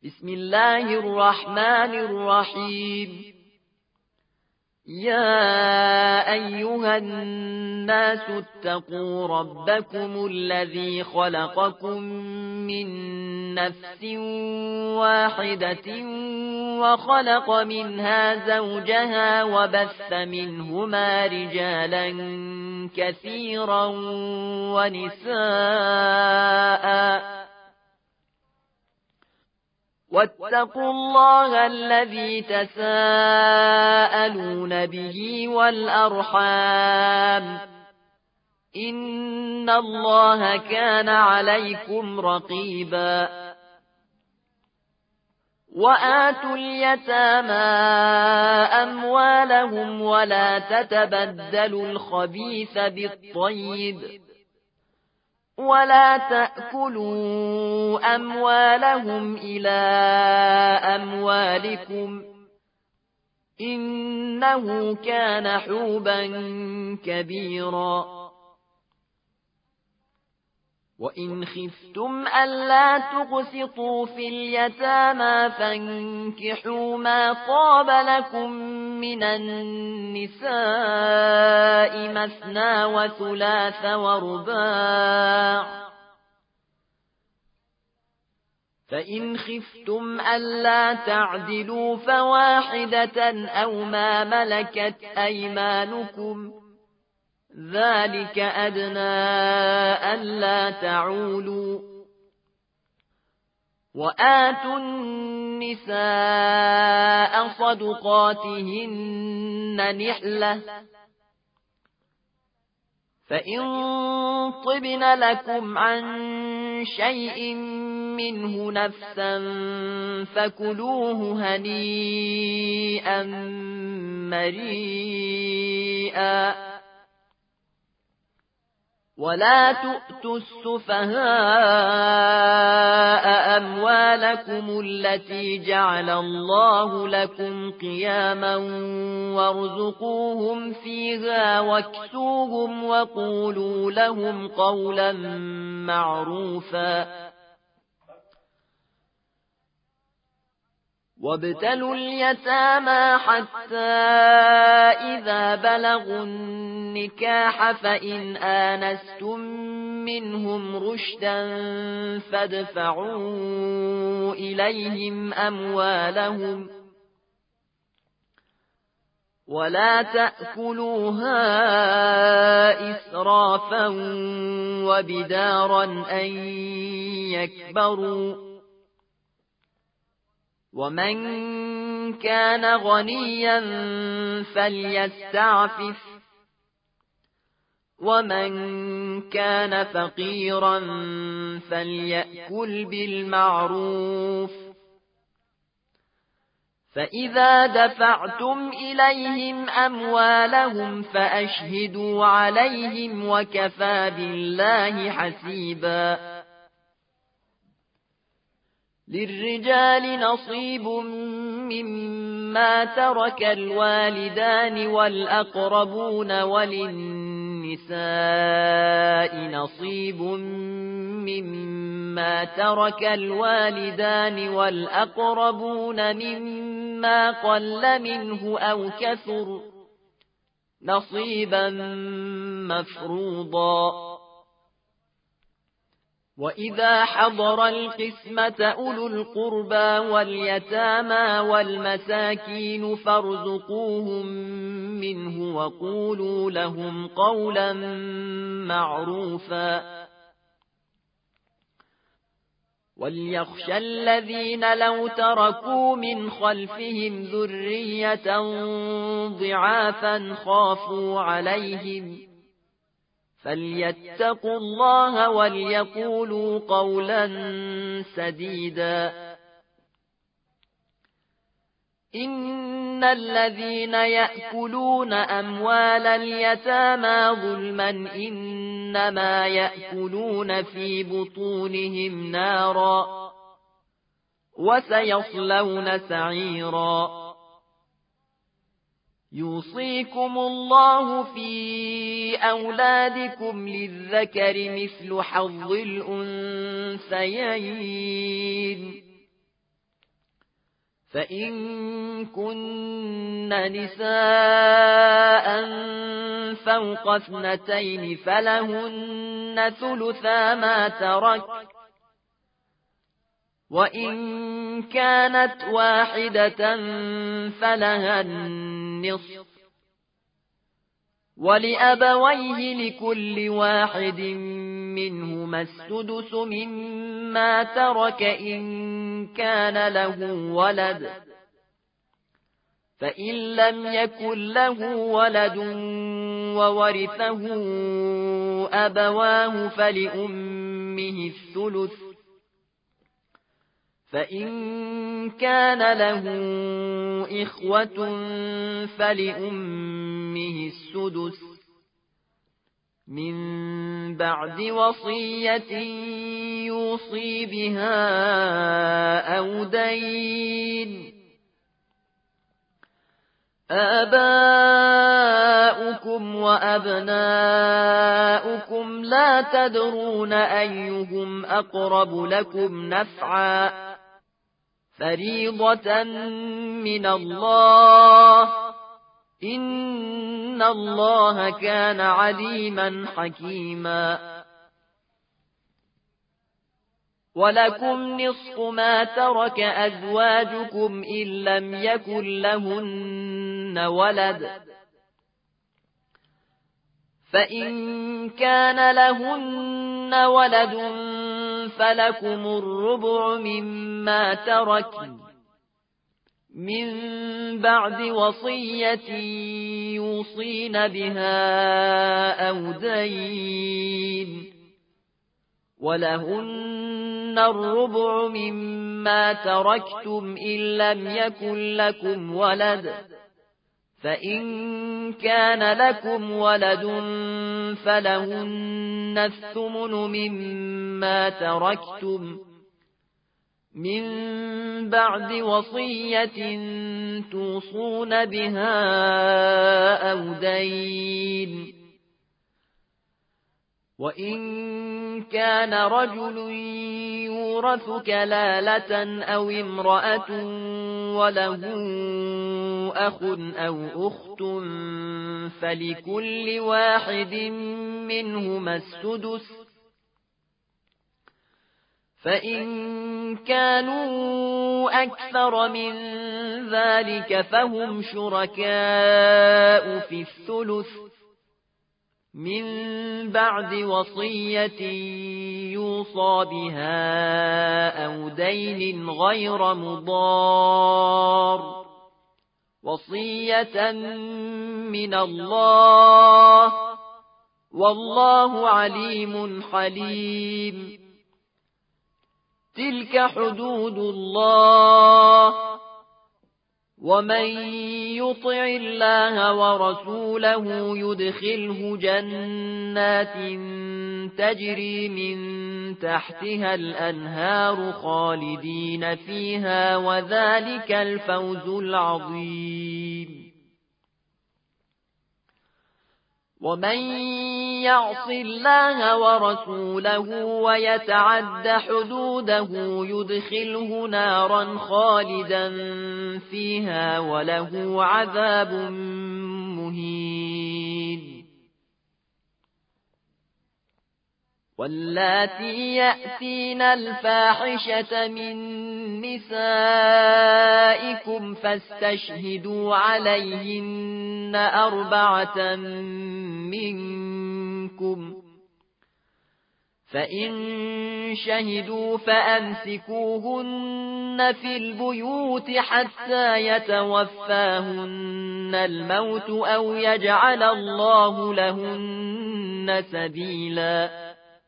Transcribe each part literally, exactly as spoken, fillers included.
بسم الله الرحمن الرحيم. يا أيها الناس اتقوا ربكم الذي خلقكم من نفس واحدة وخلق منها زوجها وبث منهما رجالا كثيرا ونساء واتقوا الله الذي تساءلون به والأرحام إن الله كان عليكم رقيبا. وآتوا اليتامى أموالهم ولا تتبدلوا الخبيث بالطيب ولا تأكلوا أموالهم إلى أموالكم إنه كان حوبا كبيرا. وإن خفتم ألا تقسطوا في اليتامى فانكحوا ما طاب لكم من النساء مثنى وثلاث ورباع، فإن خفتم ألا تعدلوا فواحدة أو ما ملكت أيمانكم ذلك أدنى ألا تعولوا. وآتوا النساء صدقاتهن نحلة فإن طبن لكم عن شيء منه نفسا فكلوه هنيئا مريئا. ولا تؤتوا السفهاء أموالكم التي جعل الله لكم قياما وارزقوهم فيها واكسوهم وقولوا لهم قولا معروفا. وابتلوا اليتامى حتى إذا بلغوا النكاح فإن آنستم منهم رشدا فادفعوا إليهم أموالهم ولا تأكلوها إسرافا وبدارا أن يكبروا. ومن كان غنيا فليستعفف ومن كان فقيرا فليأكل بالمعروف. فإذا دفعتم إليهم أموالهم فأشهدوا عليهم وكفى بالله حسيبا. للرجال نصيب مما ترك الوالدان والأقربون وللنساء نصيب مما ترك الوالدان والأقربون مما قل منه أو كثر نصيبا مفروضا. وإذا حضر القسمة أولو القربى واليتامى والمساكين فارزقوهم منه وقولوا لهم قولا معروفا. وليخشى الذين لو تركوا من خلفهم ذرية ضعافا خافوا عليهم فليتقوا الله وليقولوا قولا سديدا. إن الذين يأكلون أموال اليتامى ظلما إنما يأكلون في بطونهم نارا وسيصلون سعيرا. يوصيكم الله في أولادكم للذكر مثل حظ الأنثيين فإن كن نساء فوق اثنتين فلهن ثلثا ما ترك، وإن كانت واحدة فلها النصف، ولأبويه لكل واحد منهما السدس مما ترك إن كان له ولد، فإن لم يكن له ولد وورثه أبواه فلأمه الثلث، فإن كان له إخوة فلأمه السدس من بعد وصية يوصي بها أو دين. آباؤكم وأبناؤكم لا تدرون أيهم أقرب لكم نفعا، فريضة من الله، إن الله كان عليما حكيما. ولكم نصف ما ترك أزواجكم إن لم يكن لهن ولد، فإن كان لهن ولد فلكم الربع مما تركن من بعد وصية يوصين بها أو دين، ولهن الربع مما تركتم إن لم يكن لكم ولد، فإن كان لكم ولد فلهن الثمن مما تركتم من بعد وصية توصون بها أو دين. وإن كان رجل يورث كلالة أو امرأة وله أخ أو أخت فلكل واحد منهما السدس، فإن كانوا أكثر من ذلك فهم شركاء في الثلث من بعد وصية يوصى بها أو دين غير مضار، وصية من الله، والله عليم حليم. تلك حدود الله، ومن يطع الله ورسوله يدخله جنات تجري من تحتها الأنهار خالدين فيها، وذلك الفوز العظيم. ومن يعص الله ورسوله ويتعد حدوده يدخله نارا خالدا فيها وله عذاب مهين. واللاتي يأتين الفاحشة من نسائكم فاستشهدوا عليهن أربعة منكم، فإن شهدوا فأمسكوهن في البيوت حتى يتوفاهن الموت أو يجعل الله لهن سبيلا.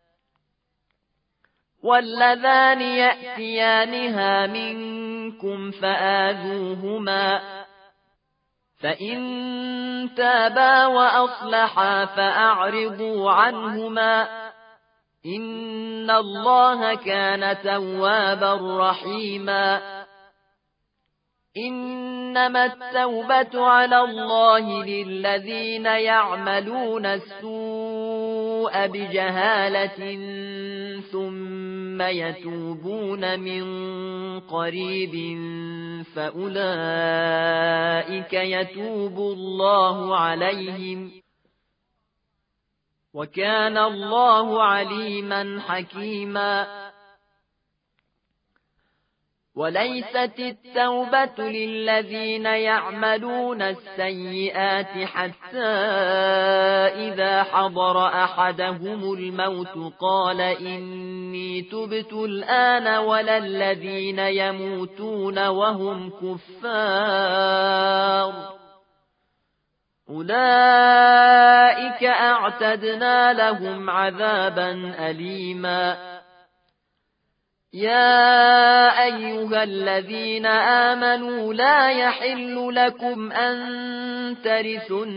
واللذان يأتيانها منكم فآذوهما، فإن تابا وأصلحا فأعرضوا عنهما، إن الله كان توابا رحيما. إنما التوبة على الله للذين يعملون السوء بجهالة ثم يتوبون من قريب فأولئك يتوب الله عليهم وكان الله عليما حكيما. وليست التوبة للذين يعملون السيئات حتى إذا حضر أحدهم الموت قال إني تبت الآن ولا الذين يموتون وهم كفار أولئك أعتدنا لهم عذابا أليما. يا أيها الذين آمنوا لا يحل لكم أن ترثوا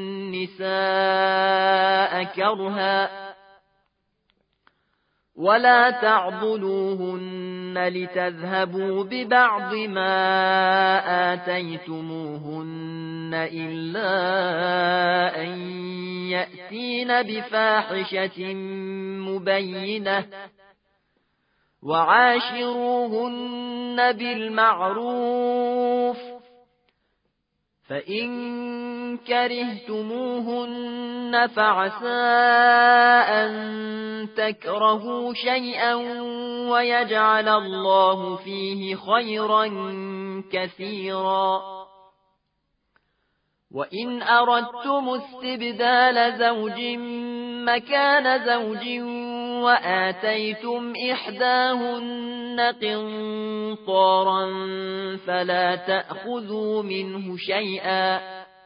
النساء كرها ولا تعضلوهن لتذهبوا ببعض ما آتيتموهن إلا أن يأتين بفاحشة مبينة وعاشروهن بالمعروف فإن كرهتموهن فعسى أن تكرهوا شيئا ويجعل الله فيه خيرا كثيرا. وإن أردتم استبدال زوج مكان زوج وآتيتم إحداهن قنطارا فلا تأخذوا منه شيئا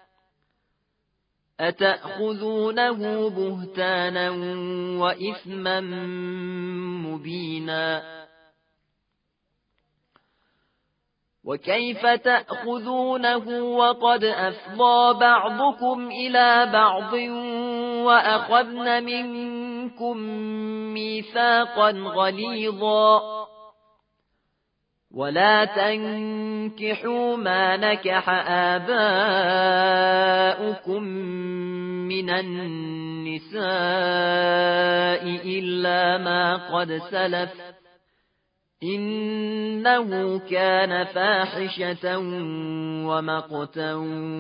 أتأخذونه بهتانا وإثما مبينا. وكيف تأخذونه وقد أفضى بعضكم إلى بعض وأخذن منكم ميثاقا غليظا. ولا تنكحوا ما نكح آباؤكم من النساء إلا ما قد سلف إنه كان فاحشة ومقتا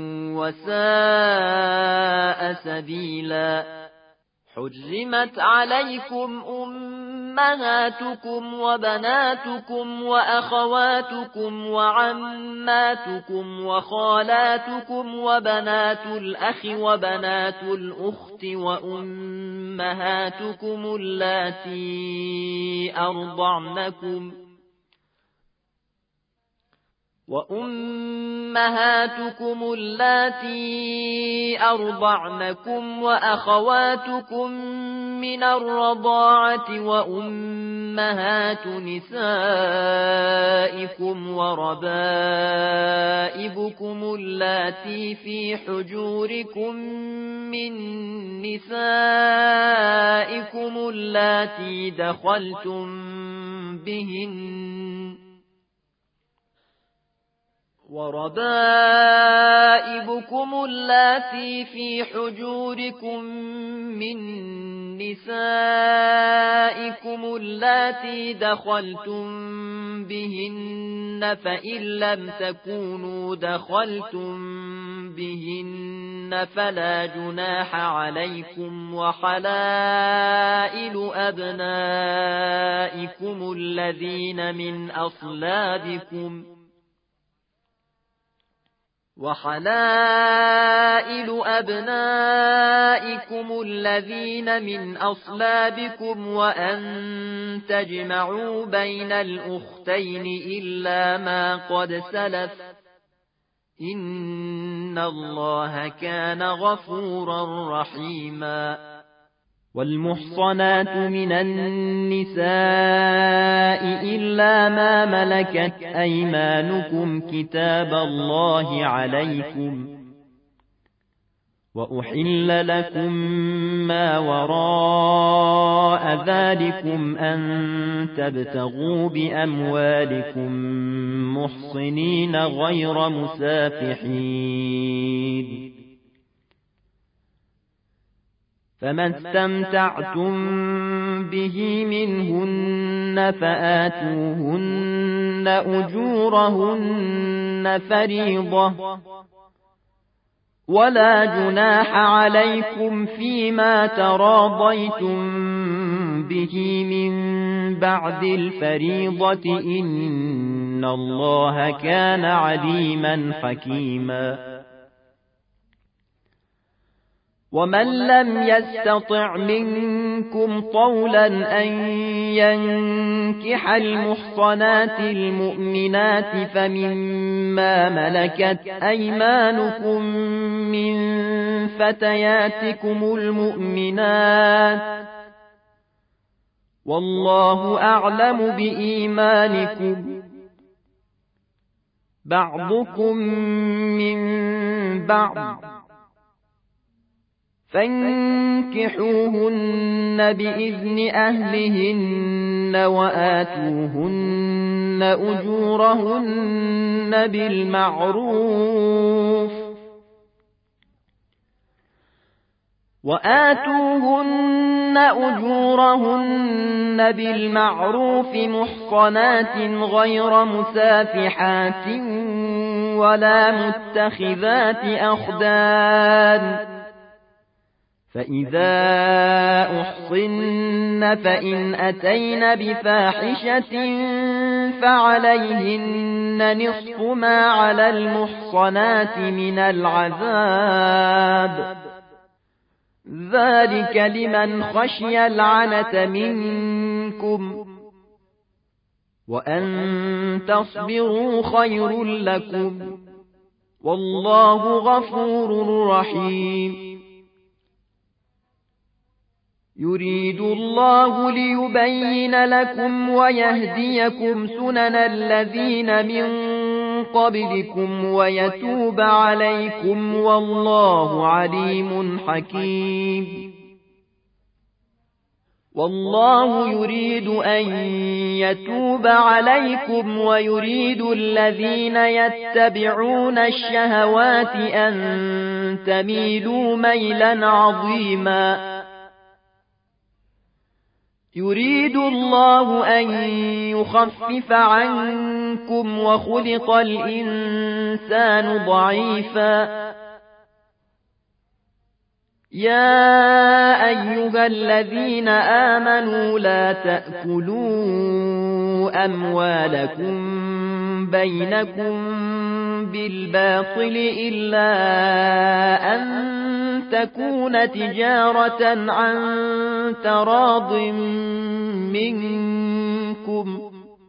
وساء سبيلا. حرمت عليكم أمهاتكم وبناتكم وأخواتكم وعماتكم وخالاتكم وبنات الأخ وبنات الأخت وأمهاتكم اللاتي أرضعنكم وأمهاتكم اللاتي أرضعنكم وأخواتكم من الرضاعة وأمهات نسائكم وربائبكم اللاتي في حجوركم من نسائكم اللاتي دخلتم بهن وربائبكم اللاتي في حجوركم من نسائكم اللاتي دخلتم بهن فإن لم تكونوا دخلتم بهن فلا جناح عليكم وحلائل أبنائكم الذين من أصلابكم وحلائل أبنائكم الذين من أصلابكم وأن تجمعوا بين الأختين إلا ما قد سلف إن الله كان غفورا رحيما. والمحصنات من النساء إلا ما ملكت أيمانكم كتاب الله عليكم وأحل لكم ما وراء ذلكم أن تبتغوا بأموالكم محصنين غير مسافحين فما استمتعتم به منهن فآتوهن أجورهن فريضة ولا جناح عليكم فيما تراضيتم به من بعد الفريضة إن الله كان عليما حكيما ومن لم يستطع منكم طولا أن ينكح المحصنات المؤمنات فمما ملكت أيمانكم من فتياتكم المؤمنات والله أعلم بإيمانكم بعضكم من بعض فانكحوهن بإذن أهلهن وآتوهن أجورهن بالمعروف وآتوهن أجورهن بالمعروف محصنات غير مسافحات ولا متخذات أخدان فإذا أحصن فإن أتين بفاحشة فعليهن نصف ما على المحصنات من العذاب ذلك لمن خشي العنة منكم وأن تصبروا خير لكم والله غفور رحيم يريد الله ليبين لكم ويهديكم سنن الذين من قبلكم ويتوب عليكم والله عليم حكيم والله يريد أن يتوب عليكم ويريد الذين يتبعون الشهوات أن تميلوا ميلا عظيما يريد الله أن يخفف عنكم وخلق الإنسان ضعيفا يا أيها الذين آمنوا لا تأكلوا أموالكم بينكم بالباطل إلا أن تكون تجارة عن تراض منكم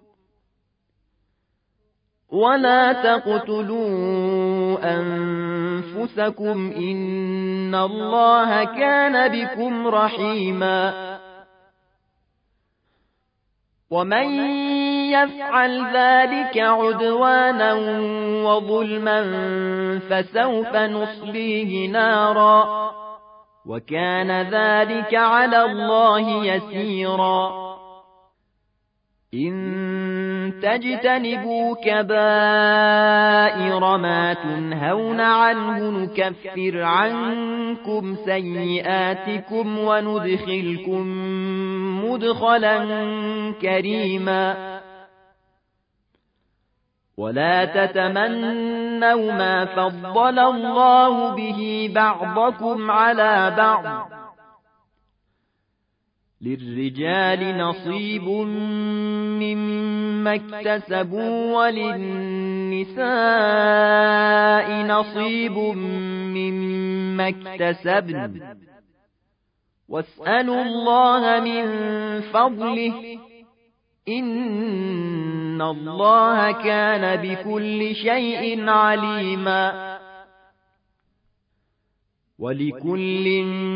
ولا تقتلوا أنفسكم إن الله كان بكم رحيما ومن يفعل ذلك عدوانا وظلما فسوف نصليه نارا وكان ذلك على الله يسيرا إن تجتنبوا كبائر ما تنهون عنه نكفر عنكم سيئاتكم وندخلكم مدخلا كريما ولا تتمنوا ما فضل الله به بعضكم على بعض للرجال نصيب مما اكتسبوا وللنساء نصيب مما اكتسبن واسألوا الله من فضله إن الله كان بكل شيء عليما ولكل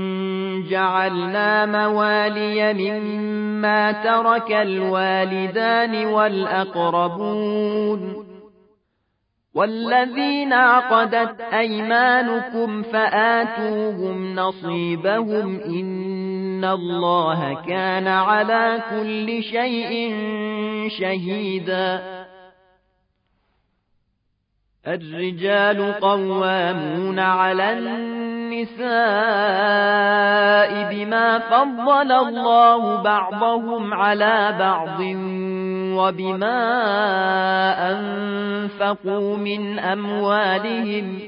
جعلنا موالي مما ترك الوالدان والأقربون والذين عقدت أيمانكم فآتوهم نصيبهم إن الله كان على كل شيء شهيدا الرجال قوامون على النساء النساء بما فضل الله بعضهم على بعض وبما أنفقوا من أموالهم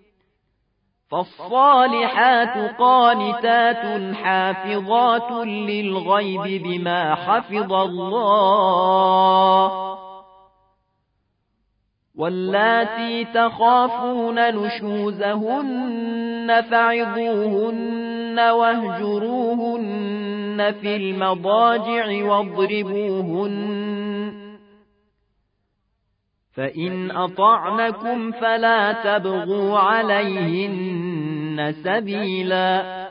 فالصالحات قانتات حافظات للغيب بما حفظ الله واللاتي تخافون نشوزهن فعظوهن واهجروهن في المضاجع واضربوهن فإن أطعنكم فلا تبغوا عليهن سبيلا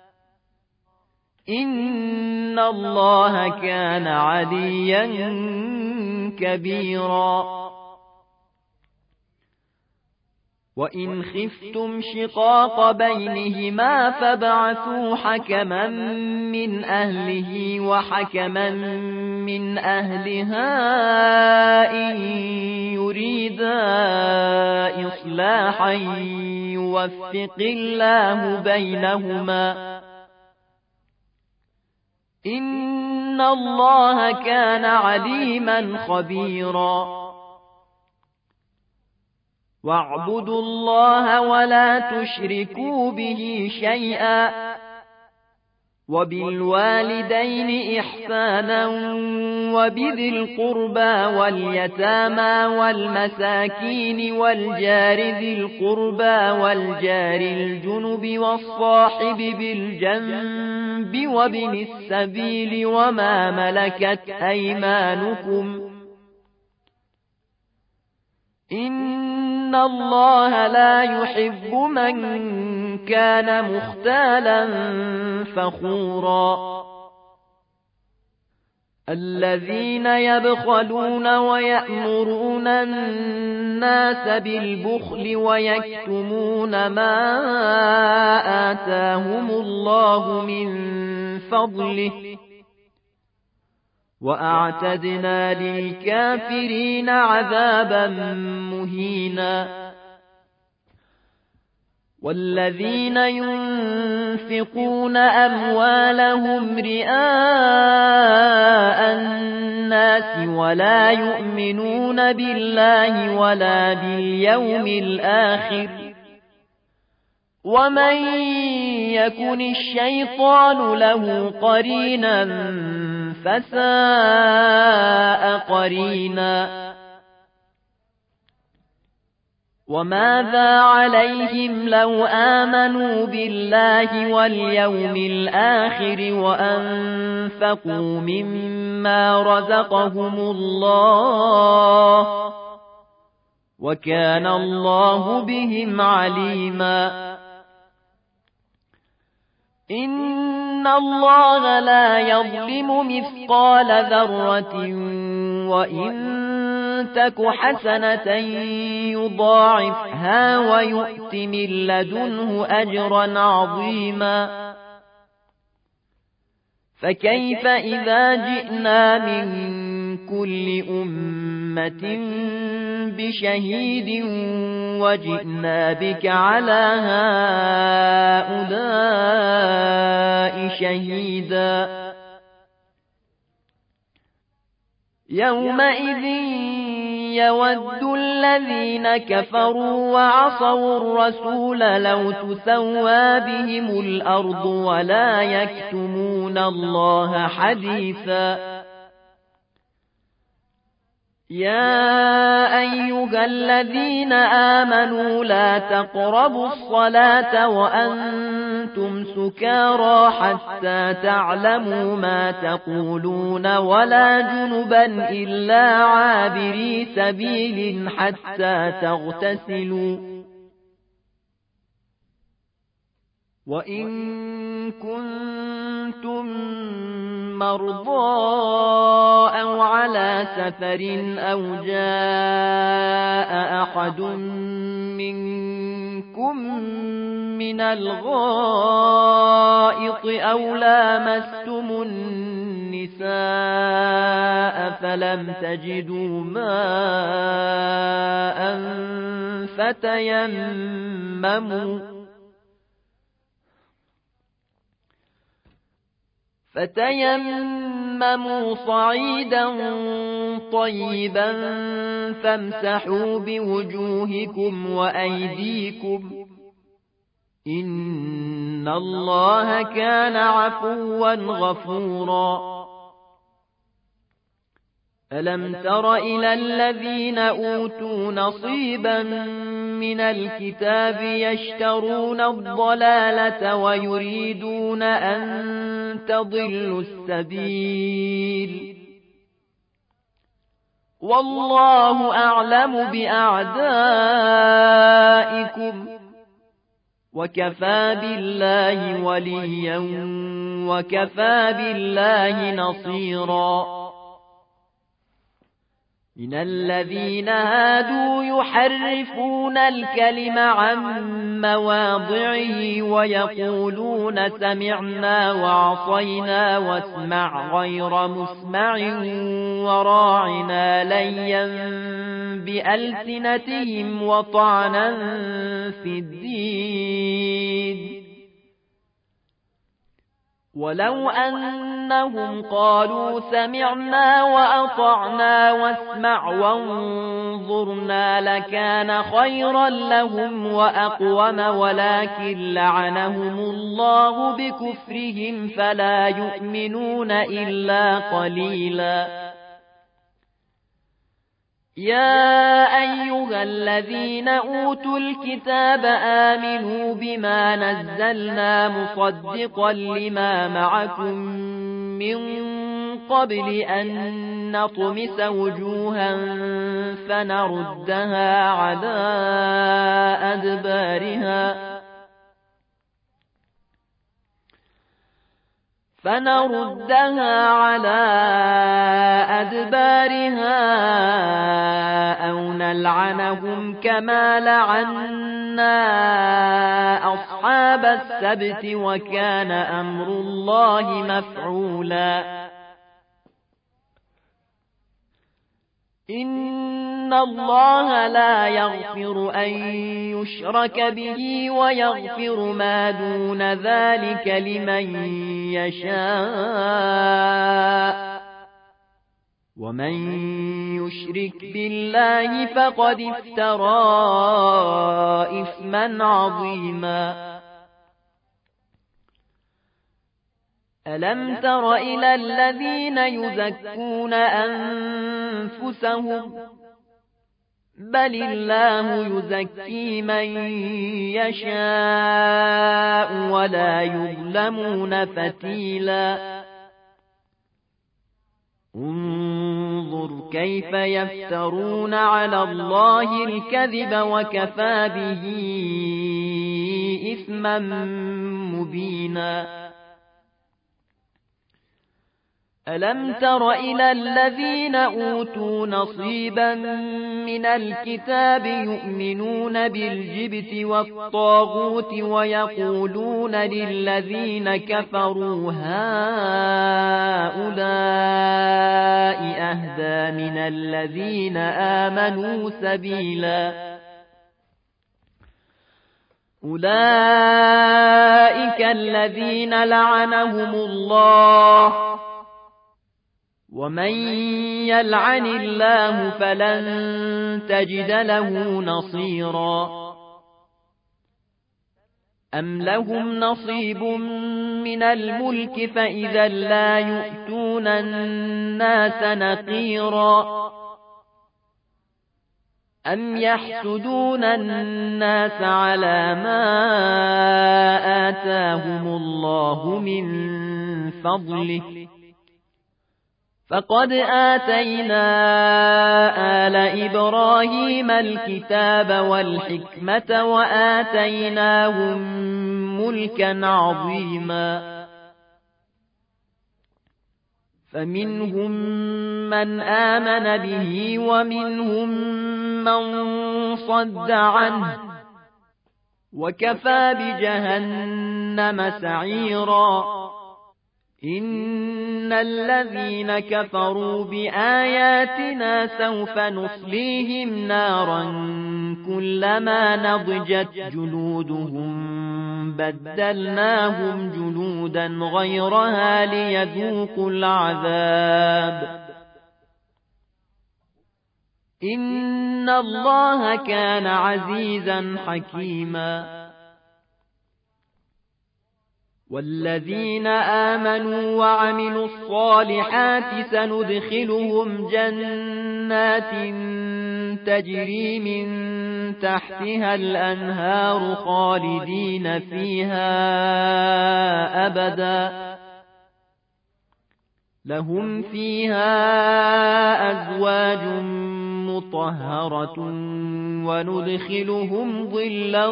إن الله كان عليا كبيرا وإن خفتم شقاق بينهما فابعثوا حكما من أهله وحكما من أهلها إن يريدا إصلاحا يوفق الله بينهما إن الله كان عليما خبيرا واعبدوا الله ولا تشركوا به شيئا وبالوالدين إحسانا وبذي القربى واليتامى والمساكين والجار ذي القربى والجار الجنب والصاحب بالجنب وابن السبيل وما ملكت أيمانكم إن الله لا يحب من كان مختالا فخورا الذين يبخلون ويأمرون الناس بالبخل ويكتمون ما آتاهم الله من فضله وأعتدنا للكافرين عذابا مهينا والذين ينفقون أموالهم رئاء الناس ولا يؤمنون بالله ولا باليوم الآخر ومن يكن الشيطان له قرينا فساء قرينا وماذا عليهم لو آمنوا بالله واليوم الآخر وأنفقوا مما رزقهم الله وكان الله بهم عليما إن الله لا يظلم مثقال ذرة وإن تك حسنة يضاعفها ويؤت من لدنه أجرا عظيما فكيف إذا جئنا من كل أمة بشهيد وجئنا بك على هؤلاء شهيدا يومئذ يود الذين كفروا وعصوا الرسول لو تسوى بهم الأرض ولا يكتمون الله حديثا يا أيها الذين آمنوا لا تقربوا الصلاة وأنتم سكارى حتى تعلموا ما تقولون ولا جنبا إلا عابري سبيل حتى تغتسلوا وإن كنتم مرضى أو على سفر أو جاء أحد منكم من الغائط أو لامستم النساء فلم تجدوا ماء فتيمموا فتيمموا صعيدا طيبا فامسحوا بوجوهكم وأيديكم إن الله كان عفوا غفورا ألم تر إلى الذين أوتوا نصيبا من الكتاب يشترون الضلالة ويريدون أن تضلوا السبيل والله أعلم بأعدائكم وكفى بالله وليا وكفى بالله نصيرا من الذين هادوا يحرفون الكلم عن مواضعه ويقولون سمعنا وعصينا واسمع غير مسمع وراعنا ليا بألسنتهم وطعنا في الدين ولو أنهم قالوا سمعنا وأطعنا واسمع وانظرنا لكان خيرا لهم وأقوم ولكن لعنهم الله بكفرهم فلا يؤمنون إلا قليلا يا أيها الذين أوتوا الكتاب آمنوا بما نزلنا مصدقا لما معكم من قبل أن نطمس وجوها فنردها على أدبارها فنردها على أدبارها أو نلعنهم كما لعنا أصحاب السبت وكان أمر الله مفعولا إن الله لا يغفر أن يشرك به ويغفر ما دون ذلك لمن يشاء ومن يشرك بالله فقد افترى إثما عظيما ألم تر إلى الذين يزكون أنفسهم بل الله يزكي من يشاء ولا يظلمون فتيلا انظر كيف يفترون على الله الكذب وكفى به إثما مبينا ألم تر إلى الذين أوتوا نصيبا من الكتاب يؤمنون بالجبت والطاغوت ويقولون للذين كفروا هؤلاء أهدى من الذين آمنوا سبيلا أولئك الذين لعنهم الله ومن يلعن الله فلن تجد له نصيرا أم لهم نصيب من الملك فإذا لا يؤتون الناس نقيرا أم يحسدون الناس على ما آتاهم الله من فضله فقد آتينا آل إبراهيم الكتاب والحكمة وآتيناهم ملكا عظيما فمنهم من آمن به ومنهم من صد عنه وكفى بجهنم سعيرا إن الذين كفروا بآياتنا سوف نصليهم نارا كلما نضجت جلودهم بدلناهم جلودا غيرها ليذوقوا العذاب إن الله كان عزيزا حكيما والذين آمنوا وعملوا الصالحات سندخلهم جنات تجري من تحتها الأنهار خالدين فيها أبدا لهم فيها أزواج مطهرة وندخلهم ظلا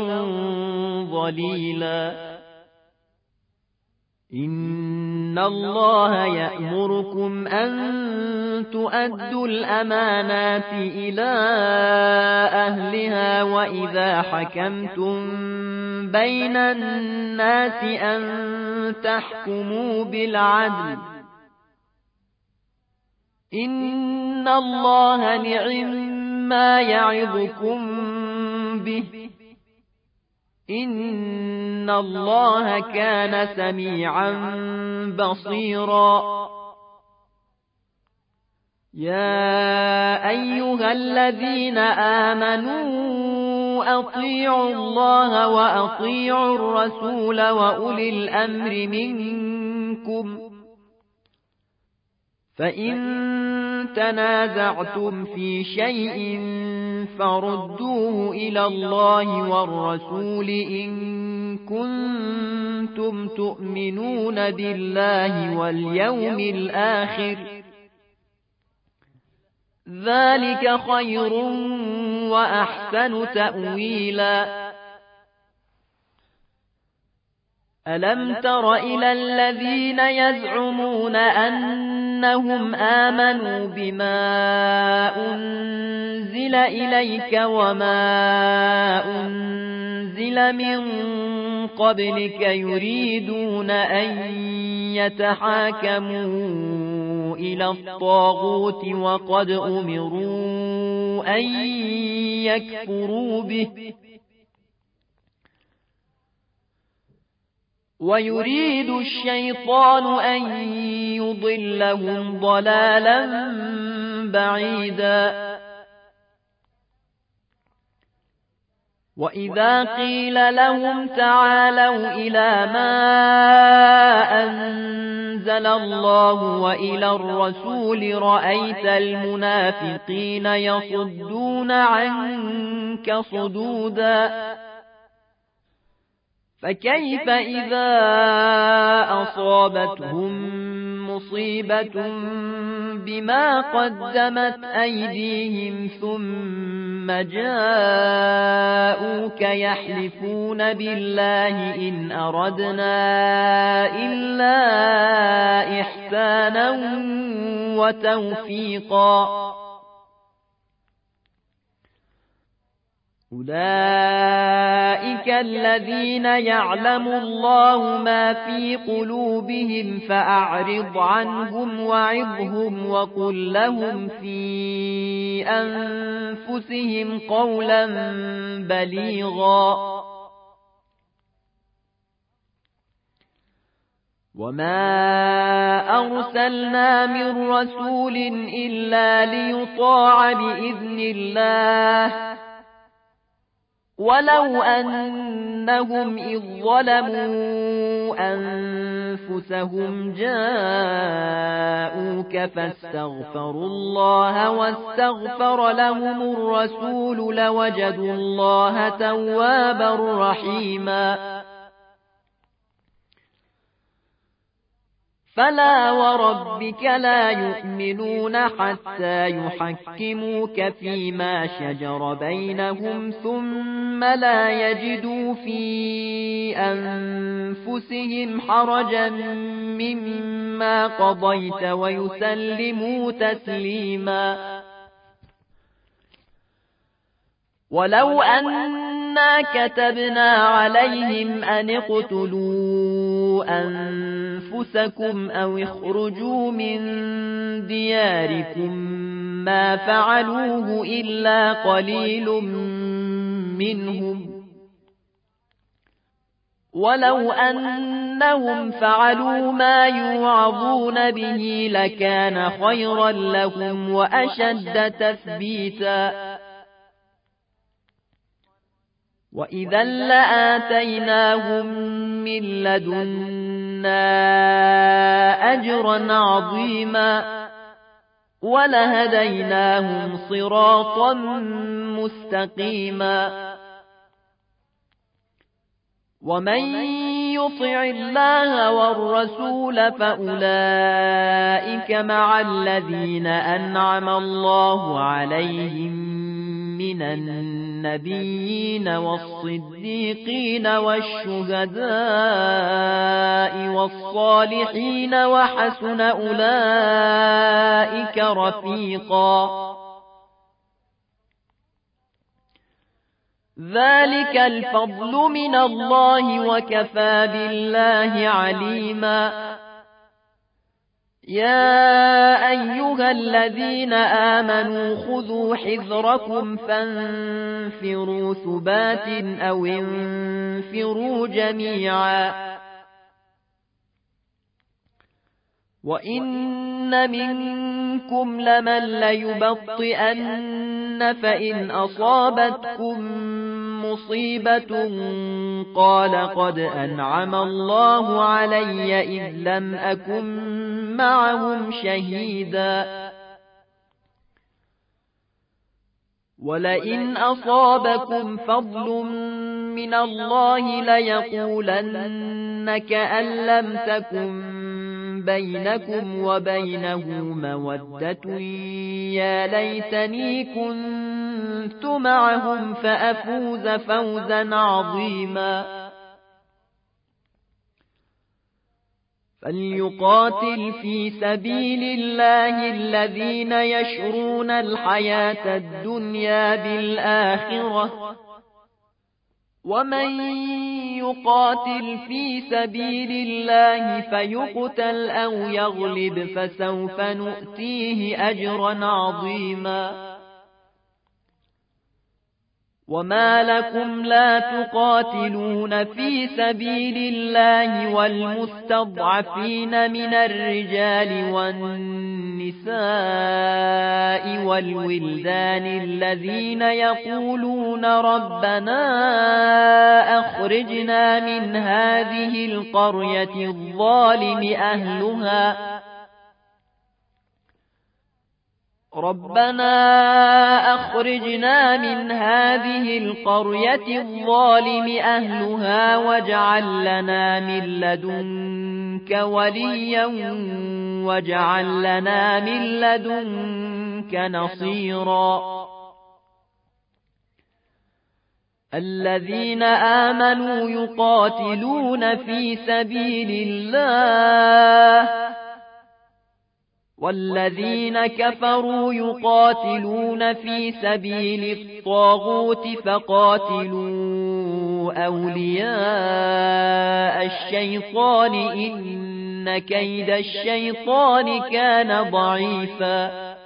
ظليلا إن الله يأمركم أن تؤدوا الأمانات إلى أهلها وإذا حكمتم بين الناس أن تحكموا بالعدل إن الله نعما يعظكم به إن الله كان سميعا بصيرا يا أيها الذين آمنوا أطيعوا الله وأطيعوا الرسول وأولي الأمر منكم فإن تنازعتم في شيء فردوه إلى الله والرسول إن كنتم تؤمنون بالله واليوم الآخر ذلك خير وأحسن تأويلا ألم تر إلى الذين يزعمون أنهم آمنوا بما أنزل إليك وما أنزل من قبلك يريدون أن يتحاكموا إلى الطاغوت وقد أمروا أن يكفروا به ويريد الشيطان أن يضلهم ضلالا بعيدا وإذا قيل لهم تعالوا إلى ما أنزل الله وإلى الرسول رأيت المنافقين يصدون عنك صدودا فكيف إذا أصابتهم مصيبة بما قدمت أيديهم ثم جاءوك يحلفون بالله إن أردنا إلا إحسانا وتوفيقا أولئك الذين يعلم الله ما في قلوبهم فأعرض عنهم وعظهم وقل لهم في أنفسهم قولا بليغا وما أرسلنا من رسول إلا ليطاع بإذن الله ولو أنهم إذ ظلموا أنفسهم جاءوك فاستغفروا الله واستغفر لهم الرسول لوجدوا الله توابا رحيما فلا وربك لا يؤمنون حتى يحكموك فيما شجر بينهم ثم لا يجدوا في أنفسهم حرجا مما قضيت ويسلموا تسليما ولو أنا كتبنا عليهم أن اقتلوا أن أنفسكم أو اخرجوا من دياركم ما فعلوه إلا قليل منهم ولو أنهم فعلوا ما يوعظون به لكان خيرا لهم وأشد تثبيتا وإذا لآتيناهم من لدنا أجرا عظيما ولهديناهم صراطا مستقيما ومن يطع الله والرسول فأولئك مع الذين أنعم الله عليهم من النبيين والصديقين والشهداء والصالحين وحسن أولئك رفيقا ذلك الفضل من الله وكفى بالله عليما يا أيها الذين آمنوا خذوا حذركم فانفروا ثبات أو انفروا جميعا وإن منكم لمن ليبطئن فإن أصابتكم مصيبة قال قد أنعم الله علي إذ لم أكن معهم شهيدا ولئن أصابكم فضل من الله ليقولن كأن لم تكن بينكم وبينه مودة يا ليتني كنت معهم فأفوز فوزا عظيما فليقاتل في سبيل الله الذين يشرون الحياة الدنيا بالآخرة ومن يقاتل في سبيل الله فيقتل أو يغلب فسوف نؤتيه أجرا عظيما وما لكم لا تقاتلون في سبيل الله والمستضعفين من الرجال والنساء والولدان الذين يقولون ربنا أخرجنا من هذه القرية الظالم أهلها ربنا أخرجنا من هذه القرية الظالم أهلها واجعل لنا من لدنك وليا واجعل لنا من لدنك نصيرا الذين آمنوا يقاتلون في سبيل الله والذين كفروا يقاتلون في سبيل الطاغوت فقاتلوا أولياء الشيطان إن كيد الشيطان كان ضعيفا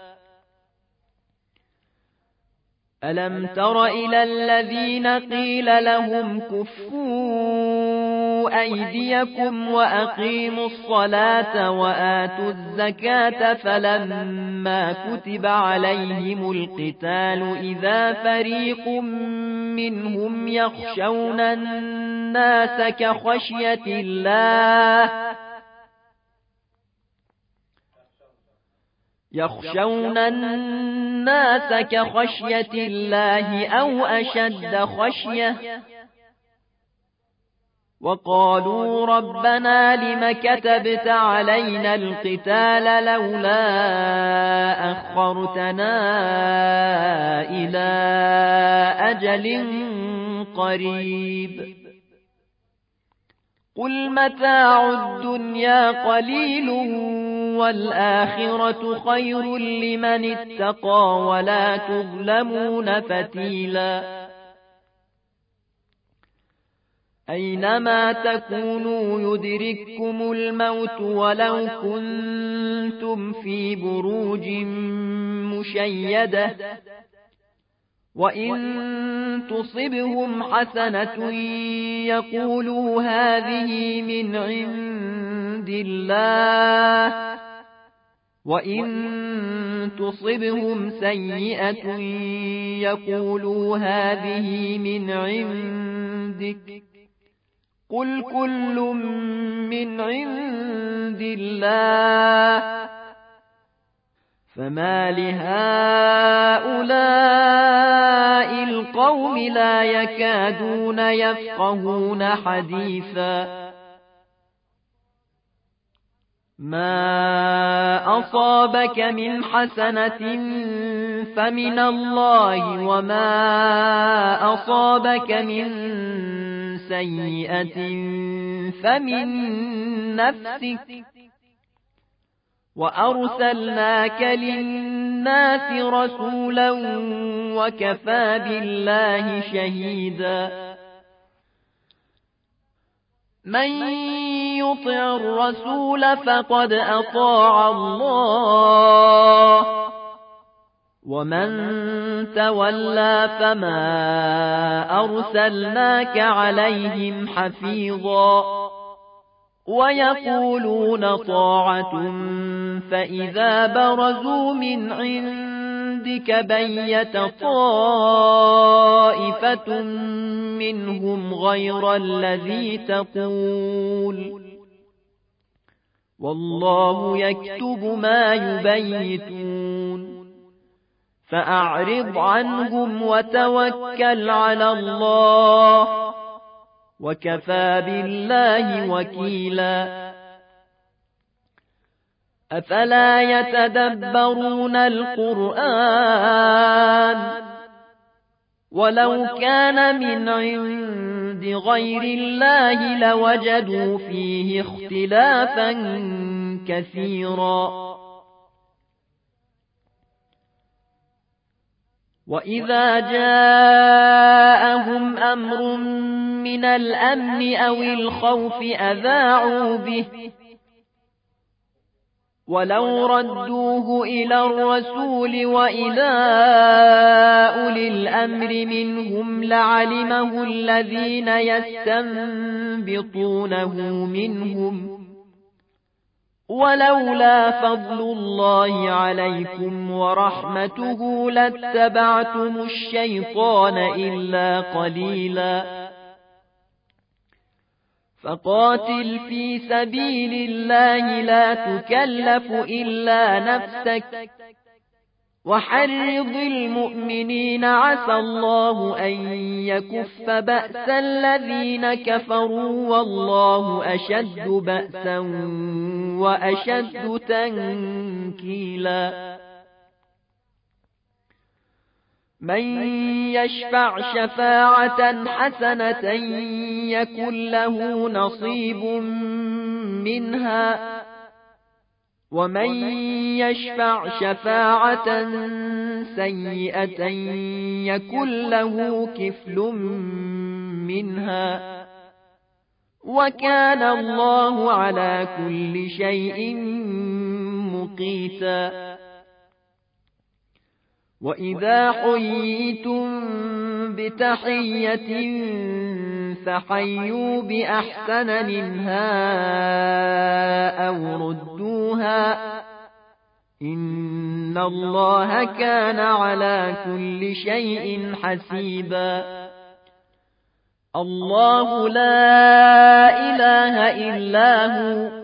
ألم تر إلى الذين قيل لهم كفوا أيديكم وأقيموا الصلاة وآتوا الزكاة فلما كتب عليهم القتال إذا فريق منهم يخشون الناس كخشية الله يخشون الناس كخشية الله أو أشد خشية وقالوا ربنا لم كتبت علينا القتال لولا أخرتنا إلى أجل قريب قل متاع الدنيا قليل والآخرة خير لمن اتقى ولا تظلمون فتيلا أينما تكونوا يدرككم الموت ولو كنتم في بروج مشيدة وإن تصبهم حسنة يقولوا هذه من عند الله وإن تصبهم سيئة يقولوا هذه من عندك قل كل من عند الله فما لهؤلاء القوم لا يكادون يفقهون حديثا ما أصابك من حسنة فمن الله وما أصابك من سيئة فمن نفسك وأرسلناك للناس رسولا وكفى بالله شهيدا من يطع الرسول فقد أطاع الله ومن تولى فما أرسلناك عليهم حفيظا ويقولون طاعة فإذا برزوا من عندك بيت طائفة منهم غير الذي تقول والله يكتب ما يبيتون فأعرض عنهم وتوكل على الله وكفى بالله وكيلا أفلا يتدبرون القرآن ولو كان من عند غير الله لوجدوا فيه اختلافا كثيرا وإذا جاءهم أمر من الأمن أو الخوف أذاعوا به ولو ردوه إلى الرسول وإلى أولي الأمر منهم لعلمه الذين يستنبطونه منهم ولولا فضل الله عليكم ورحمته لاتبعتم الشيطان إلا قليلا فقاتل في سبيل الله لا تكلف إلا نفسك وحرض المؤمنين عسى الله أن يكف بأس الذين كفروا والله أشد بأسا وأشد تنكيلا من يشفع شفاعة حسنة يكن له نصيب منها ومن يشفع شفاعة سيئة يكن له كفل منها وكان الله على كل شيء مقيتا وإذا حييتم بتحية فحيوا بأحسن منها أو ردوها إن الله كان على كل شيء حسيبا الله لا إله إلا هو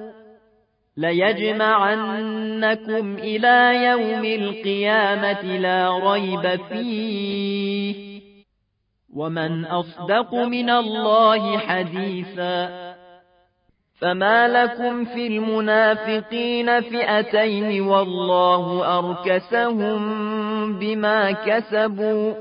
ليجمعنكم إلى يوم القيامة لا ريب فيه ومن أصدق من الله حديثا فما لكم في المنافقين فئتين والله أركسهم بما كسبوا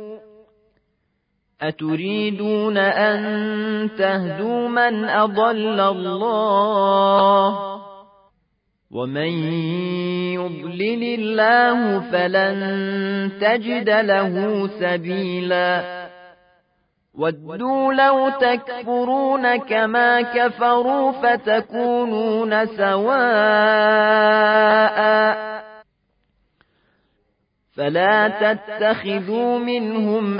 أتريدون أن تهدوا من أضل الله ومن يضلل الله فلن تجد له سبيلا وَدُّوا لَوْ تَكْفُرُونَ كَمَا كَفَرُوا فَتَكُونُونَ سَوَاءً فَلَا تَتَّخِذُوا مِنْهُمْ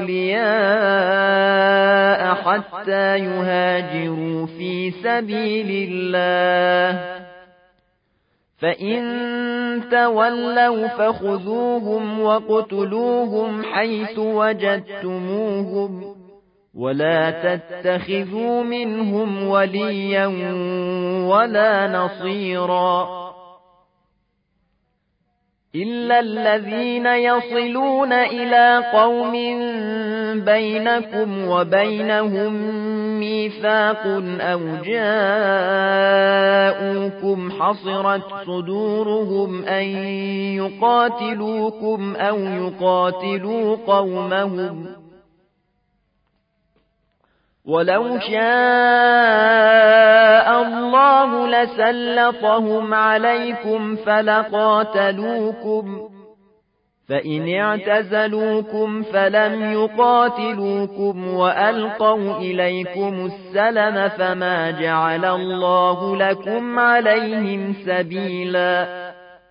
أَوْلِيَاءَ حَتَّى يُهَاجِرُوا فِي سَبِيلِ اللَّهِ فَإِن تَوَلَّوْا فَخُذُوهُمْ وَاقْتُلُوهُمْ حَيْثُ وَجَدتُّمُوهُمْ وَلَا تَتَّخِذُوا مِنْهُمْ وَلِيًّا وَلَا نَصِيرًا إِلَّا الَّذِينَ يَصِلُونَ إِلَى قَوْمٍ بَيْنَكُمْ وَبَيْنَهُم مِّيثَاقٌ أَوْ جَاءُوكُمْ حَصِرَتْ صُدُورُهُمْ أَن يُقَاتِلُوكُمْ أَوْ يُقَاتِلُوا قَوْمَهُمْ وَلَوْ شَاءَ اللَّهُ لَسَلَّطَهُمْ عَلَيْكُمْ فَلَقَاتَلُوكُمْ فَإِنِ اعْتَزَلُوكُمْ فَلَمْ يُقَاتِلُوكُمْ وَأَلْقَوْا إِلَيْكُمُ السَّلَمَ فَمَا جَعَلَ اللَّهُ لَكُمْ عَلَيْهِمْ سَبِيلًا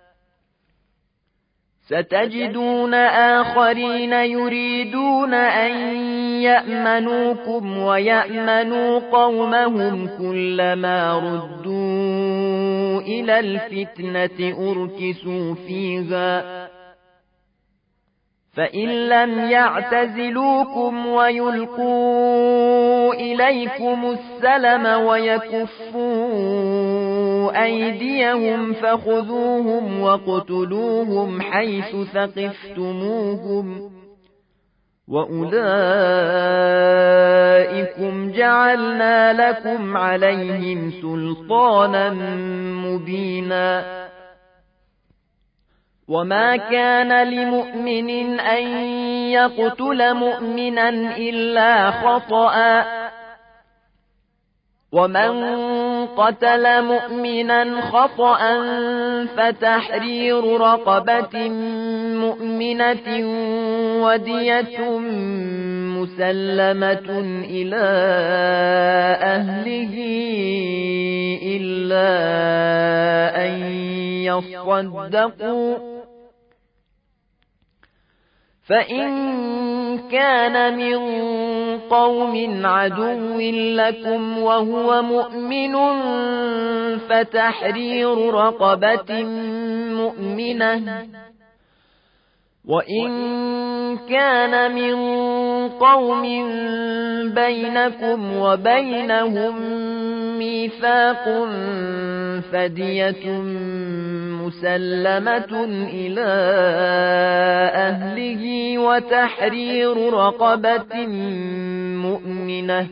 سَتَجِدُونَ آخَرِينَ يُرِيدُونَ أَن يَأْمَنُوكُمْ وَيَأْمَنُوا قَوْمَهُمْ كُلَّمَا رُدُّوا إِلَى الْفِتْنَةِ أُرْكِسُوا فِيهَا فَإِن لَّمْ يَعْتَزِلُوكُمْ وَيُلْقُوا إِلَيْكُمُ السَّلَمَ وَيَكُفُّوا أَيْدِيَهُمْ فَخُذُوهُمْ وَاقْتُلُوهُمْ حَيْثُ ثَقِفْتُمُوهُمْ وَأُولَئِكُمْ جَعَلْنَا لَكُمْ عَلَيْهِمْ سُلْطَانًا مُّبِينًا وَمَا كَانَ لِمُؤْمِنٍ أَن يَقْتُلَ مُؤْمِنًا إِلَّا خَطَأً وَمَن قَتَلَ مُؤْمِنًا خَطَأً فَتَحْرِيرُ رَقَبَةٍ مُؤْمِنَةٍ وَدِيَةٌ مُسَلَّمَةٌ إِلَى أَهْلِهِ إِلَّا أَن يَصَّدَّقُوا فَإِن كَانَ مِن قَوْمٍ عَدُوٍّ لَّكُمْ وَهُوَ مُؤْمِنٌ فَتَحْرِيرُ رَقَبَةٍ مُّؤْمِنَةٍ وَإِن كَانَ مِن قَوْمٍ بَيْنَكُمْ وَبَيْنَهُم مِّيثَاقٌ فَدِيَةٌ مُّسَلَّمَةٌ إِلَى أَهْلِهِ وَتَحْرِيرُ رَقَبَةٍ مُّؤْمِنَةٍ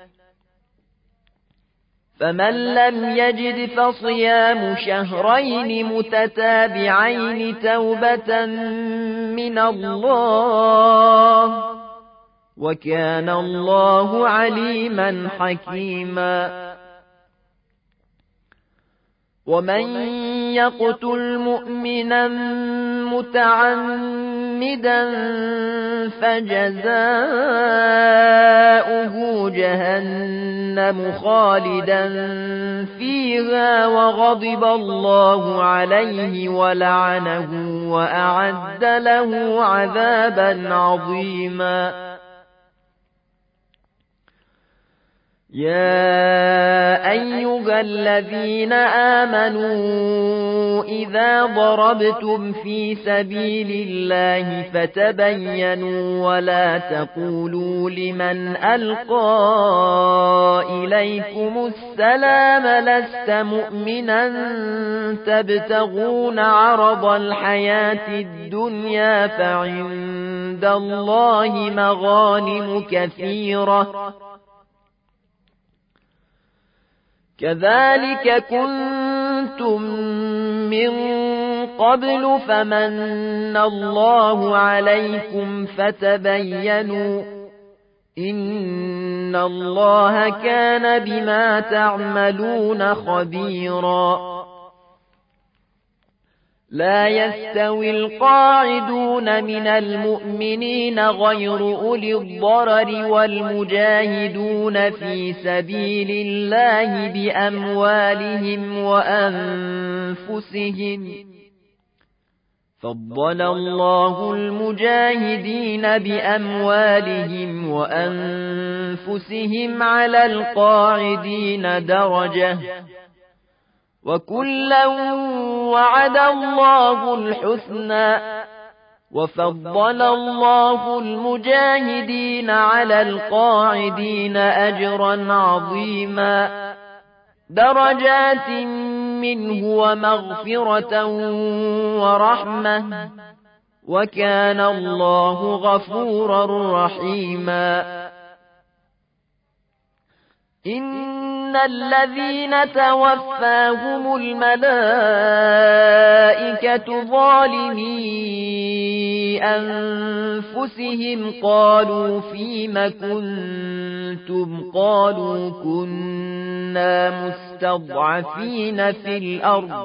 فَمَن لَّمْ يَجِدْ فَصِيَامُ شَهْرَيْنِ مُتَتَابِعَيْنِ تَوْبَةً مِّنَ اللَّهِ وَكَانَ اللَّهُ عَلِيمًا حَكِيمًا وَمَن يَقْتُلْ مُؤْمِنًا مُّتَعَمِّدًا فَجَزَاؤُهُ جَهَنَّمُ خَالِدًا فِيهَا وَغَضِبَ اللَّهُ عَلَيْهِ وَلَعَنَهُ وَأَعَدَّ لَهُ عَذَابًا عَظِيمًا يَا أَيُّهَا الَّذِينَ آمَنُوا إِذَا ضَرَبْتُمْ فِي سَبِيلِ اللَّهِ فَتَبَيَّنُوا وَلَا تَقُولُوا لِمَنْ أَلْقَىٰ إِلَيْكُمُ السَّلَامَ لَسْتَ مُؤْمِنًا تَبْتَغُونَ عَرَضَ الْحَيَاةِ الدُّنْيَا فَعِندَ اللَّهِ مَغَانِمُ كَثِيرَةٌ كَذَلِكَ كُنتُم مِّن قَبْلُ فَمَنَّ اللَّهُ عَلَيْكُمْ فَتَبَيَّنُوا إِنَّ اللَّهَ كَانَ بِمَا تَعْمَلُونَ خَبِيرًا لا يستوي القاعدون من المؤمنين غير أولي الضرر والمجاهدون في سبيل الله بأموالهم وأنفسهم فضل الله المجاهدين بأموالهم وأنفسهم على القاعدين درجة وكلا وعد الله الحسنى وفضل الله المجاهدين على القاعدين أجرا عظيما درجات منه ومغفرة ورحمة وكان الله غفورا رحيما إن الذين توفاهم الملائكة ظالمي أنفسهم قالوا فيم كنتم قالوا كنا مستضعفين في الأرض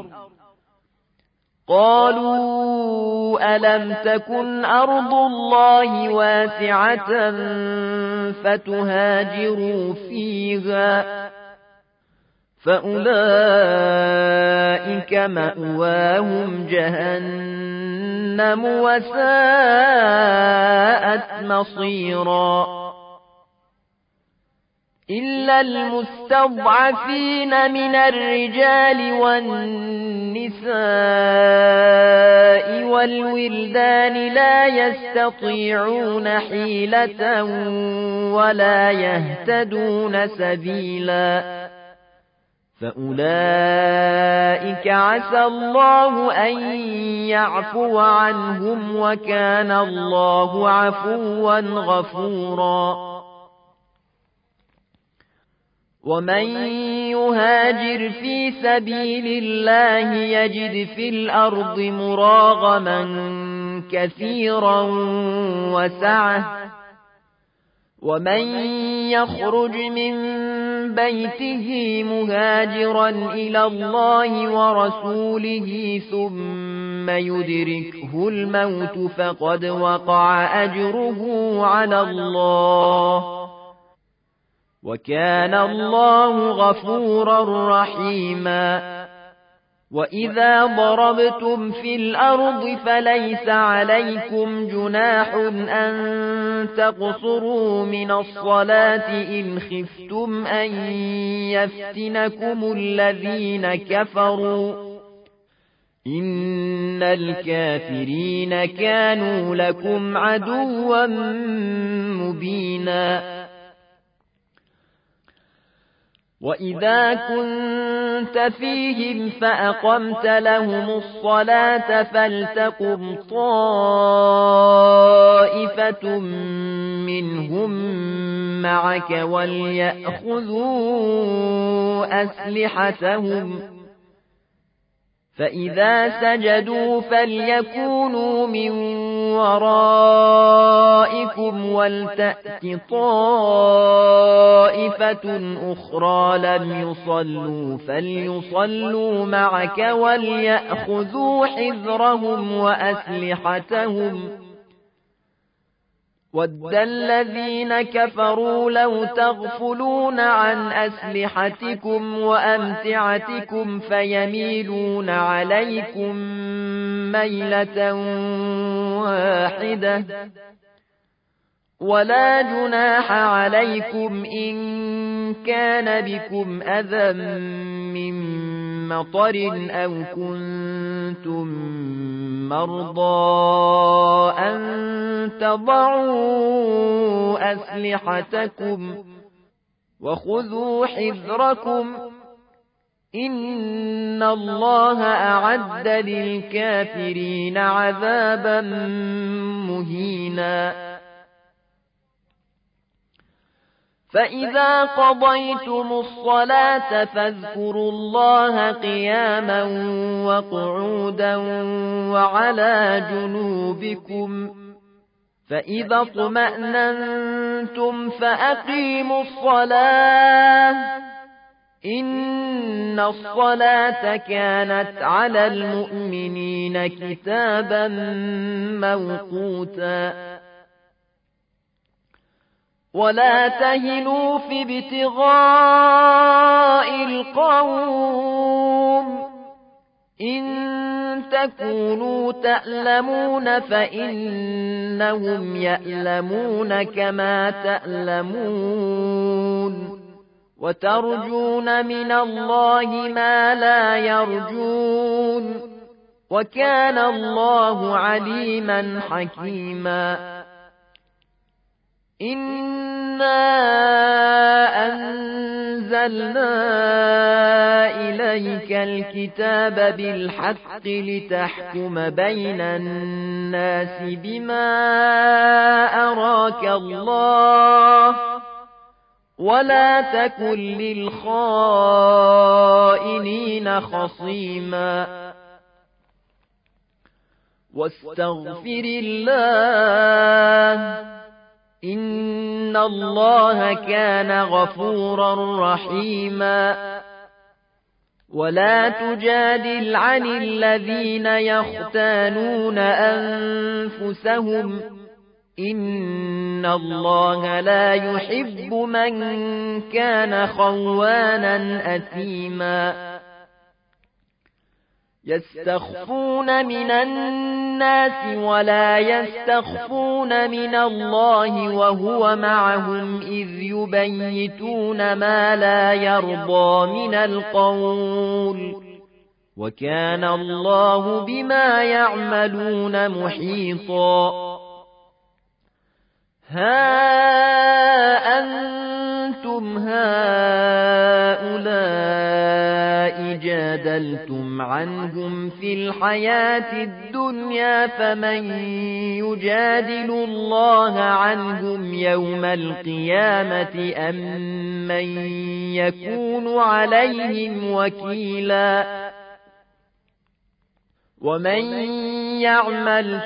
قالوا ألم تكن أرض الله واسعة فتهاجروا فيها فأولئك مأواهم جهنم وساءت مصيرا إلا المستضعفين من الرجال والنساء والولدان لا يستطيعون حيلة ولا يهتدون سبيلا فأولئك عسى الله أن يعفو عنهم وكان الله عفوا غفورا ومن يهاجر في سبيل الله يجد في الأرض مراغما كثيرا وسعة ومن يخرج من بيته مهاجرا إلى الله ورسوله ثم يدركه الموت فقد وقع أجره على الله وكان الله غفورا رحيما وإذا ضربتم في الأرض فليس عليكم جناح أن تقصروا من الصلاة إن خفتم أن يفتنكم الذين كفروا إن الكافرين كانوا لكم عدوا مبينا وإذا كنت فيهم فأقمت لهم الصلاة فلتقم طائفة منهم معك وليأخذوا أسلحتهم فإذا سجدوا فليكونوا من ورائكم ولتأت طائفة أخرى لم يصلوا فليصلوا معك وليأخذوا حذرهم وأسلحتهم ود الذين كفروا لو تغفلون عن أسلحتكم وأمتعتكم فيميلون عليكم ميلة واحدة ولا جناح عليكم إن كان بكم أذى من مطر أو كنتم مرضى أن تضعوا أسلحتكم وخذوا حذركم إن الله أعد للكافرين عذابا مهينا فإذا قضيتم الصلاة فاذكروا الله قياما وقعودا وعلى جنوبكم فإذا اطمأننتم فأقيموا الصلاة إن الصلاة كانت على المؤمنين كتابا موقوتا ولا تهنوا في ابتغاء القوم إن تكونوا تألمون فإنهم يألمون كما تألمون وترجون من الله ما لا يرجون وكان الله عليما حكيما إنا أنزلنا إليك الكتاب بالحق لتحكم بين الناس بما أراك الله ولا تكن للخائنين خصيما واستغفر الله إن الله كان غفورا رحيما ولا تجادل عن الذين يختانون أنفسهم إن الله لا يحب من كان خوانا أثيما يستخفون من الناس ولا يستخفون من الله وهو معهم إذ يبيتون ما لا يرضى من القول وكان الله بما يعملون محيطا ها أنتم هؤلاء جادلتم عنهم في الحياة الدنيا فمن يجادل الله عنهم يوم القيامة أم من يكون عليهم وكيلا ومن يعمل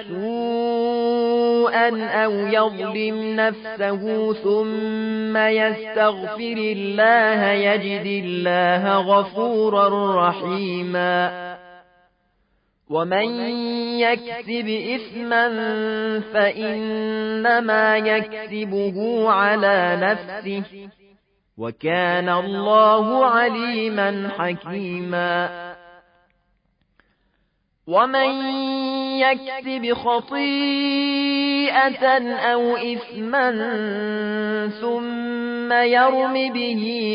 سوءا أو يظلم نفسه ثم يستغفر الله يجد الله غفورا رحيما ومن يكسب إثما فإنما يكسبه على نفسه وكان الله عليما حكيما ومن يكسب خطيئة أو إثما ثم يرم به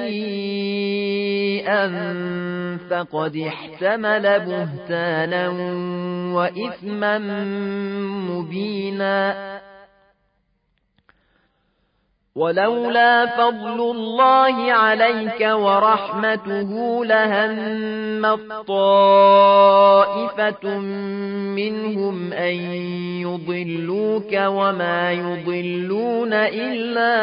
بريئا فقد احتمل بهتانا وإثما مبينا ولولا فضل الله عليك ورحمته لهمت طائفة منهم أن يضلوك وما يضلون إلا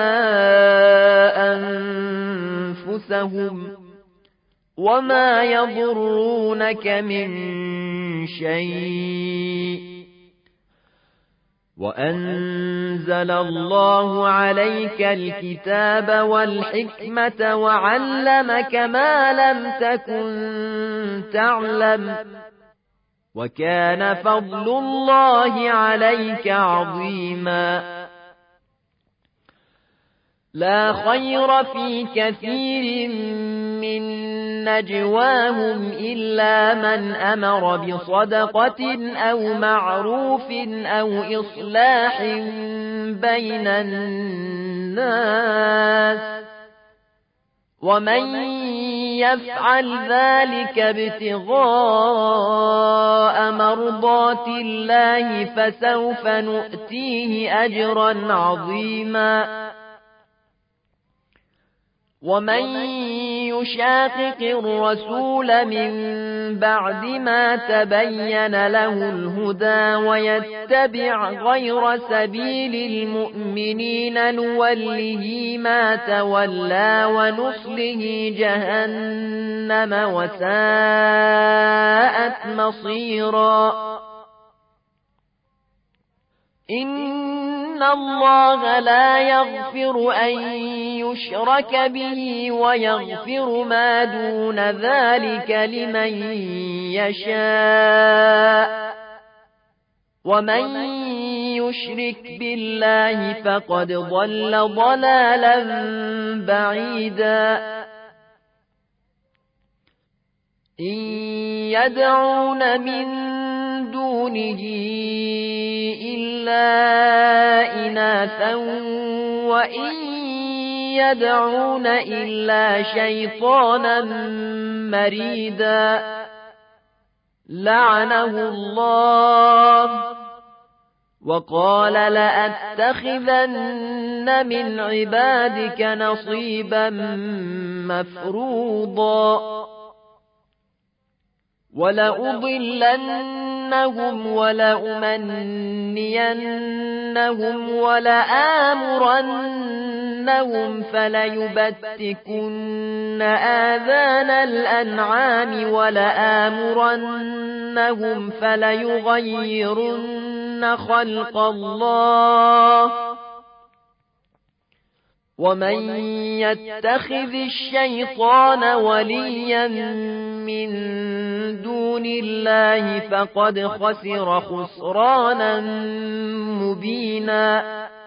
أنفسهم وما يضرونك من شيء وأنزل الله عليك الكتاب والحكمة وعلمك ما لم تكن تعلم وكان فضل الله عليك عظيما لا خير في كثير من نجواهم إلا من أمر بصدقة أو معروف أو إصلاح بين الناس ومن يفعل ذلك ابتغاء مرضات الله فسوف نؤتيه أجرا عظيما ومن يشاقق الرسول من بعد ما تبين له الهدى ويتبع غير سبيل المؤمنين نوله ما تولى ونصله جهنم وساءت مصيرا إن إن الله لا يغفر أن يشرك به ويغفر ما دون ذلك لمن يشاء ومن يشرك بالله فقد ضل ضلالا بعيدا إن يدعون من دونه إلا إناثا وإن يدعون إلا شيطانا مريدا لعنه الله وقال لأتخذن من عبادك نصيبا مفروضا ولأضلنهم ولأمنينهم ولآمرنهم فليبتكن آذان الأنعام ولآمرنهم فليغيرن خلق الله ومن يتخذ الشيطان وليا من دون الله فقد خسر خسرانا مبينا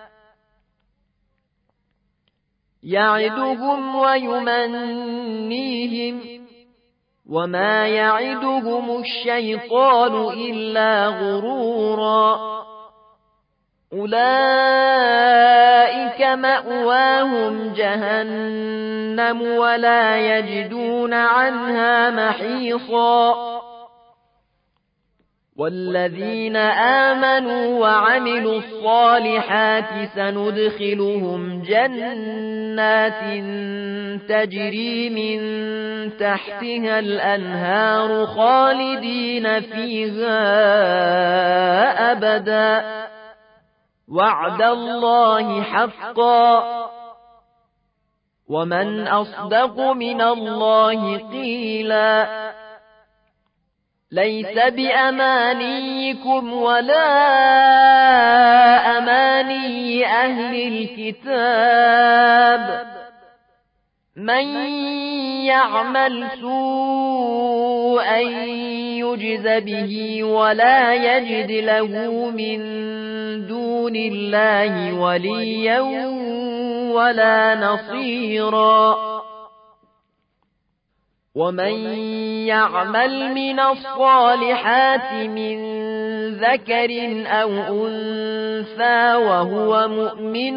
يعدهم ويمنيهم وما يعدهم الشيطان إلا غرورا أولئك مأواهم جهنم ولا يجدون عنها محيصا والذين آمنوا وعملوا الصالحات سندخلهم جنات تجري من تحتها الأنهار خالدين فيها أبدا وعد الله حقا ومن أصدق من الله قيلا ليس بأمانيكم ولا أماني أهل الكتاب من يعمل سوءا يجز به ولا يجد له من دون الله وليا ولا نصيرا ومن يعمل من الصالحات من ذكر أو أنثى وهو مؤمن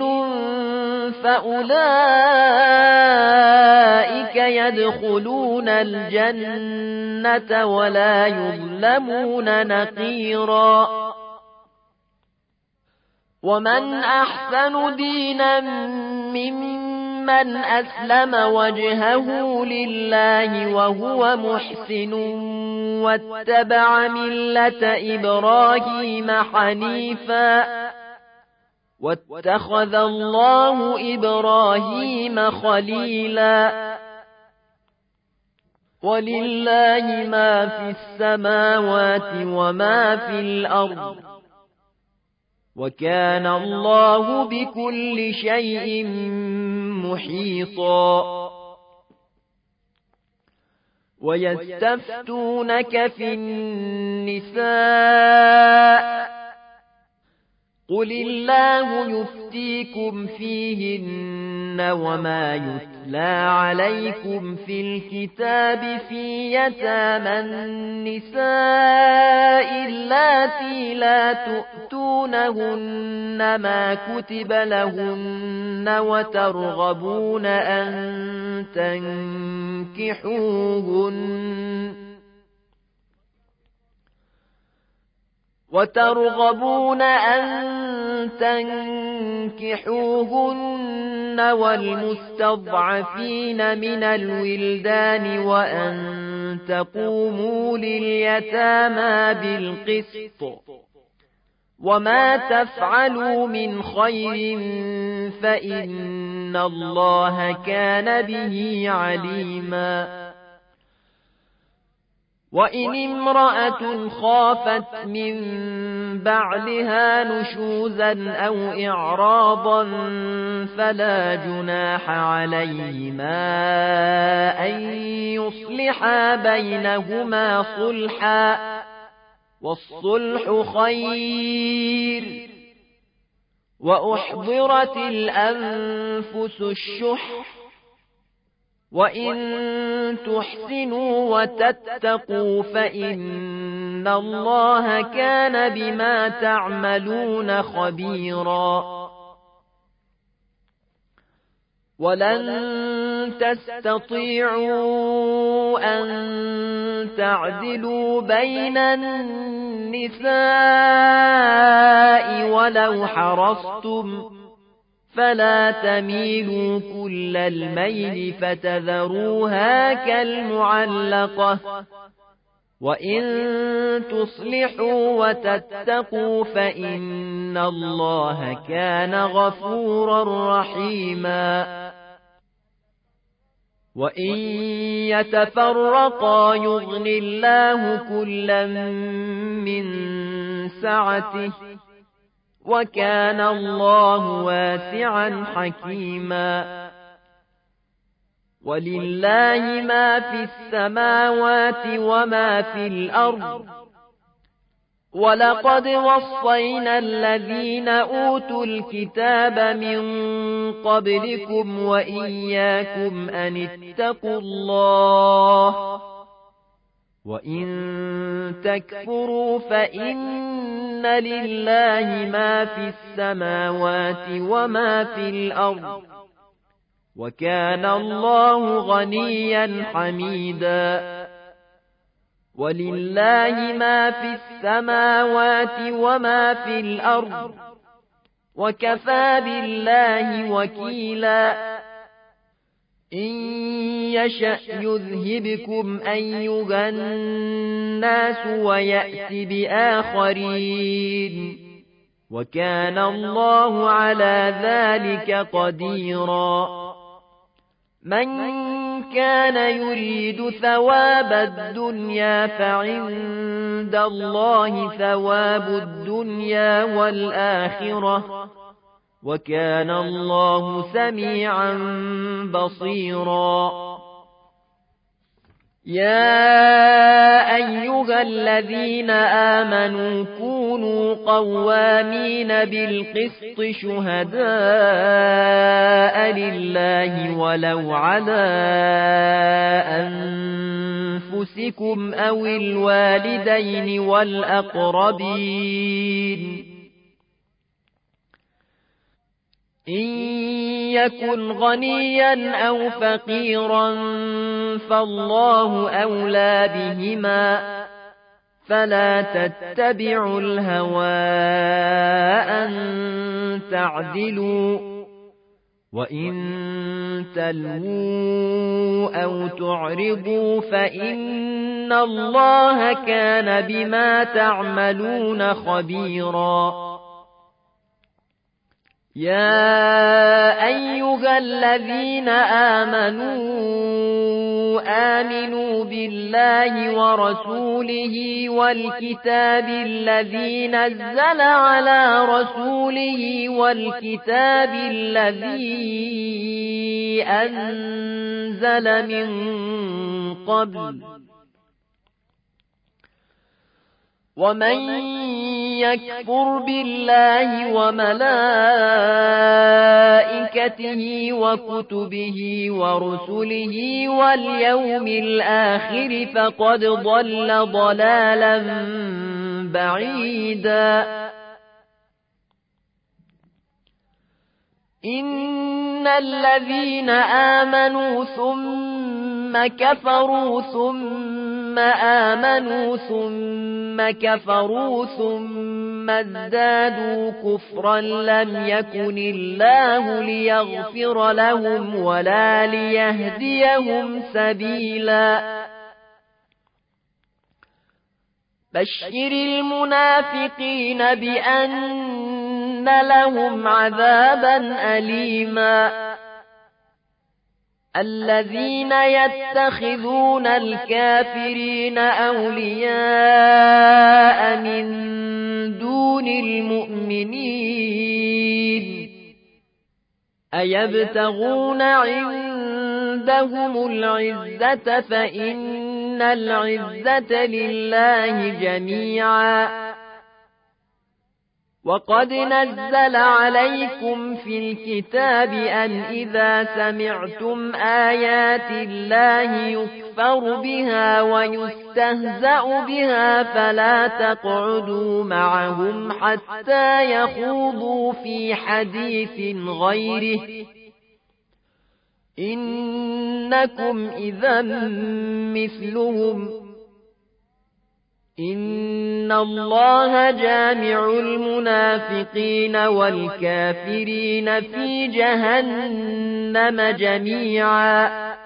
فأولئك يدخلون الجنة ولا يظلمون نقيرا ومن أحسن دينا ممن أسلم وجهه لله وهو محسن واتبع ملة إبراهيم حنيفا واتخذ الله إبراهيم خليلا ولله ما في السماوات وما في الأرض وكان الله بكل شيء محيطا ويستفتونك في النساء قل الله يفتيكم فيهن وما يتلى عليكم في الكتاب في يتامى النساء اللاتي لا تؤتونهن ما كتب لهن وترغبون أن تنكحوهن وترغبون أن تنكحوهن والمستضعفين من الولدان وأن تقوموا لليتامى بالقسط وما تفعلوا من خير فإن الله كان به عليما وإن امرأة خافت من بعلها نشوزا أو إعراضا فلا جناح عليهما أن يصلحا بينهما صلحا والصلح خير وأحضرت الأنفس الشح وإن تحسنوا وتتقوا فإن الله كان بما تعملون خبيرا ولن تستطيعوا أن تعدلوا بين النساء ولو حرصتم فلا تميلوا كل الميل فتذروها كالمعلقة وإن تصلحوا وتتقوا فإن الله كان غفورا رحيما وإن يتفرقا يغن الله كلا من سعته وكان الله واسعا حكيما ولله ما في السماوات وما في الأرض ولقد وصينا الذين أوتوا الكتاب من قبلكم وإياكم أن اتقوا الله وإن تكفروا فإن لله ما في السماوات وما في الأرض وكان الله غنيا حميدا ولله ما في السماوات وما في الأرض وكفى بالله وكيلا إن يشأ يذهبكم أيها الناس ويأت بآخرين وكان الله على ذلك قديرا من كان يريد ثواب الدنيا فعند الله ثواب الدنيا والآخرة وكان الله سميعا بصيرا يا أيها الذين آمنوا كونوا قوامين بالقسط شهداء لله ولو على أنفسكم أو الوالدين والأقربين إن يكن غنيا أو فقيرا فالله أولى بهما فلا تتبعوا الهوى أن تعدلوا وإن تلووا أو تعرضوا فإن الله كان بما تعملون خبيرا يا أيها الذين آمنوا آمنوا بالله ورسوله والكتاب الذي نزل على رسوله والكتاب الذي أنزل من قبل ومن يكفر بالله وملائكته وكتبه ورسله واليوم الآخر فقد ضل ضلالا بعيدا إن الذين آمنوا ثم كفروا ثم آمنوا ثم كفروا ثم ازدادوا كفرا لم يكن الله ليغفر لهم ولا ليهديهم سبيلا بشر المنافقين بأن لهم عذابا أليما الذين يتخذون الكافرين أولياء من دون المؤمنين أيبتغون عندهم العزة فإن العزة لله جميعا وقد نزل عليكم في الكتاب أن إذا سمعتم آيات الله يكفر بها ويستهزأ بها فلا تقعدوا معهم حتى يخوضوا في حديث غيره إنكم إذا مثلهم إن الله جامع المنافقين والكافرين في جهنم جميعا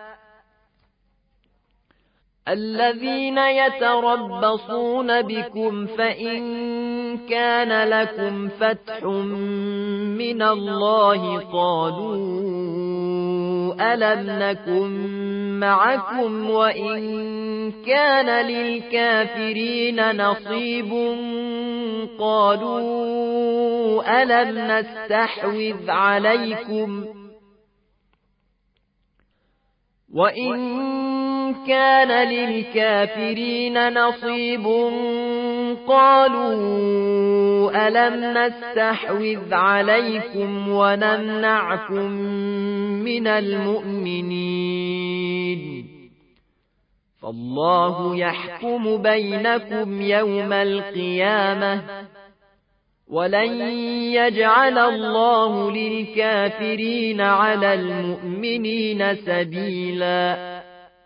الذين يتربصون بكم فإن كان لكم فتح من الله قالوا ألم نكن معكم وإن كان للكافرين نصيب قالوا ألم نستحوذ عليكم وإن كان للكافرين نصيب قالوا ألم نستحوذ عليكم ونمنعكم من المؤمنين فالله يحكم بينكم يوم القيامة ولن يجعل الله للكافرين على المؤمنين سبيلا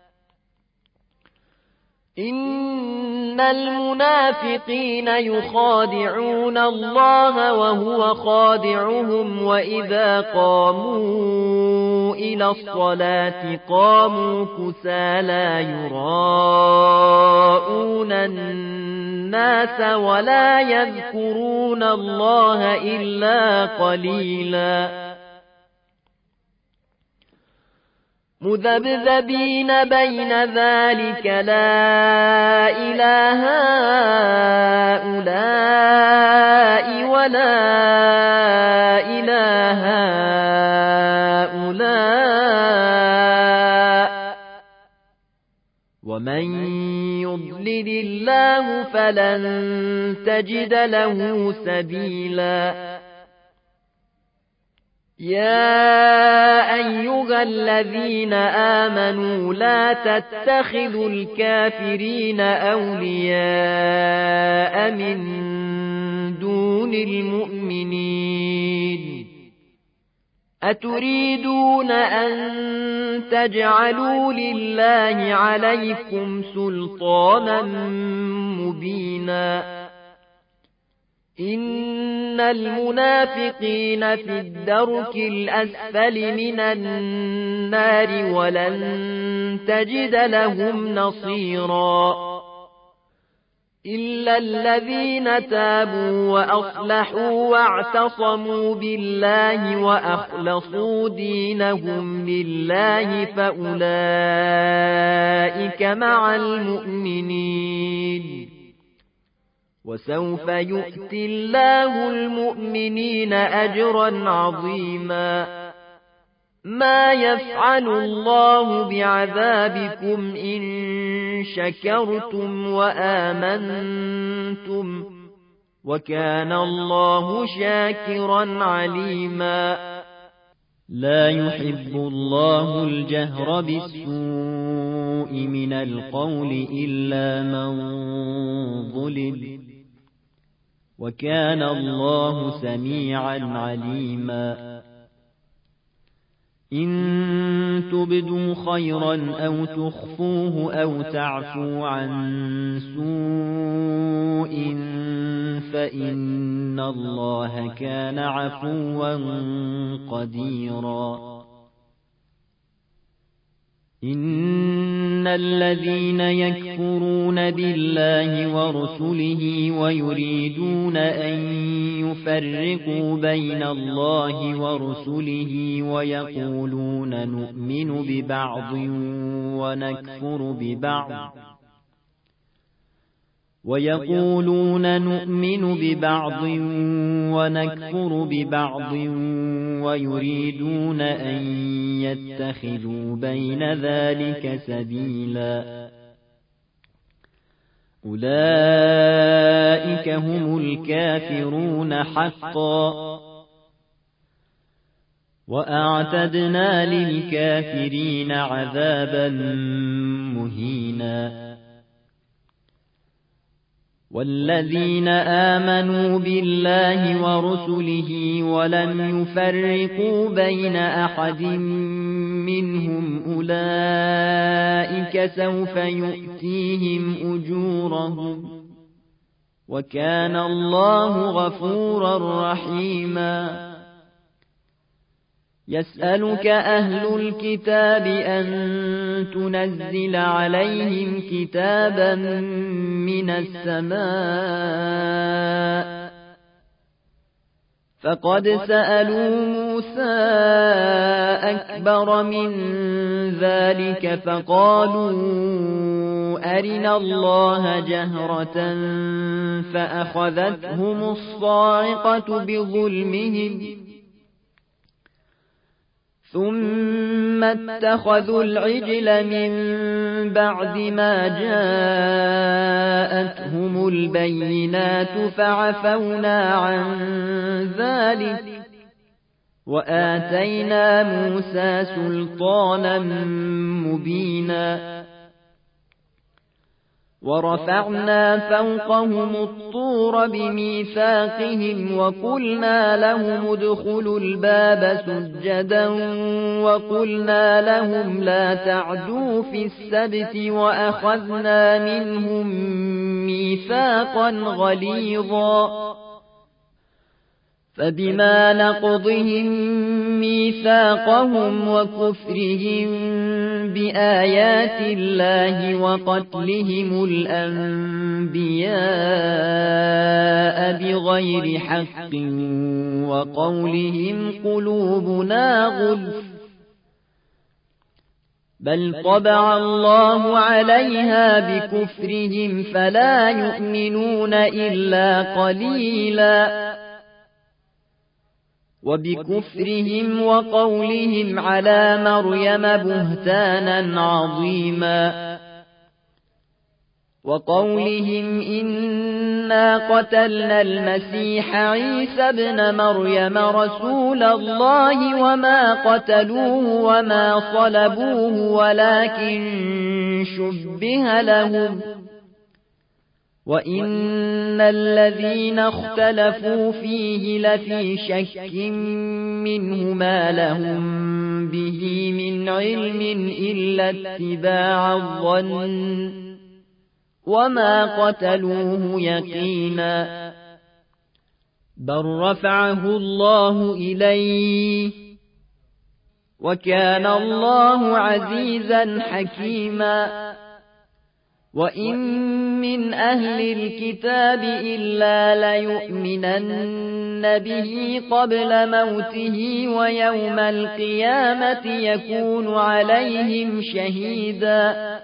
إن المنافقين يخادعون الله وهو خادعهم وإذا قاموا إلى الصلاة قاموا كسالى يراءون الناس ولا يذكرون الله إلا قليلا مذبذبين بين ذلك لا إله هؤلاء ولا إله هؤلاء ومن يضلل الله فلن تجد له سبيلا يا أيها الذين آمنوا لا تتخذوا الكافرين أولياء من دون المؤمنين أتريدون أن تجعلوا لله عليكم سلطانا مبينا إن المنافقين في الدرك الأسفل من النار ولن تجد لهم نصيرا إلا الذين تابوا وأصلحوا واعتصموا بالله وأخلصوا دينهم لله فأولئك مع المؤمنين وسوف يؤتي الله المؤمنين أجرا عظيما ما يفعل الله بعذابكم إن شكرتم وآمنتم وكان الله شاكرا عليما لا يحب الله الجهر بالسوء من القول إلا من ظلم وكان الله سميعا عليما إن تبدوا خيرا أو تخفوه أو تعفوا عن سوء فإن الله كان عفوا قديرا إن الذين يكفرون بالله ورسله ويريدون أن يفرقوا بين الله ورسله ويقولون نؤمن ببعض ونكفر ببعض ويقولون نؤمن ببعض ونكفر ببعض ويريدون أن يتخذوا بين ذلك سبيلا أولئك هم الكافرون حقا وأعتدنا للكافرين عذابا مهينا والذين آمنوا بالله ورسله ولم يفرقوا بين أحد منهم أولئك سوف يؤتيهم أجورهم وكان الله غفورا رحيما يسألك أهل الكتاب أن تنزل عليهم كتابا من السماء فقد سألوا موسى أكبر من ذلك فقالوا أرنا الله جهرة فأخذتهم الصاعقة بظلمهم ثم اتخذوا العجل من بعد ما جاءتهم البينات فعفونا عن ذلك وآتينا موسى سلطانا مبينا ورفعنا فوقهم الطور بميثاقهم وقلنا لهم ادخلوا الباب سجدا وقلنا لهم لا تعدوا في السبت وأخذنا منهم ميثاقا غليظا فبما نقضهم ميثاقهم وكفرهم بآيات الله وقتلهم الأنبياء بغير حق وقولهم قلوبنا غلف بل طبع الله عليها بكفرهم فلا يؤمنون إلا قليلا وبكفرهم وقولهم على مريم بهتانا عظيما وقولهم إنا قتلنا المسيح عيسى ابن مريم رسول الله وما قتلوه وما صلبوه ولكن شبه لهم وإن الذين اختلفوا فيه لفي شك منه ما لهم به من علم إلا اتباع الظن وما قتلوه يقينا بل رفعه الله إليه وكان الله عزيزا حكيما وإن من أهل الكتاب إلا ليؤمنن به قبل موته ويوم القيامة يكون عليهم شهيدا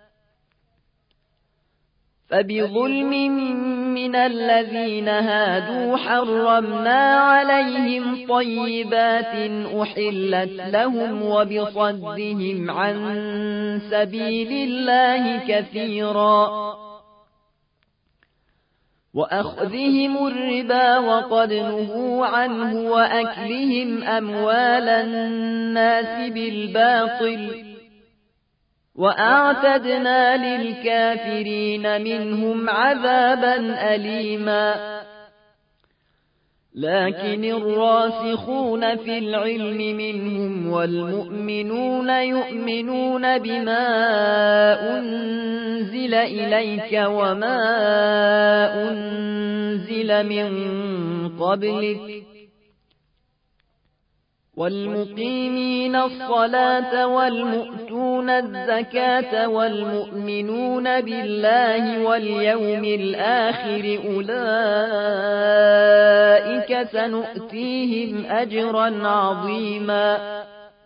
فبظلم من الذين هادوا حرمنا عليهم طيبات أحلت لهم وبصدهم عن سبيل الله كثيرا وأخذهم الربا وقد نهوا عنه وأكلهم أموال الناس بالباطل وأعتدنا للكافرين منهم عذابا أليما لكن الراسخون في العلم منهم والمؤمنون يؤمنون بما أنزل إليك وما أنزل من قبلك والمقيمين والمقيمين الصلاة والمؤتون الزكاة والمؤمنون بالله واليوم الآخر أولئك سنؤتيهم أجرا عظيما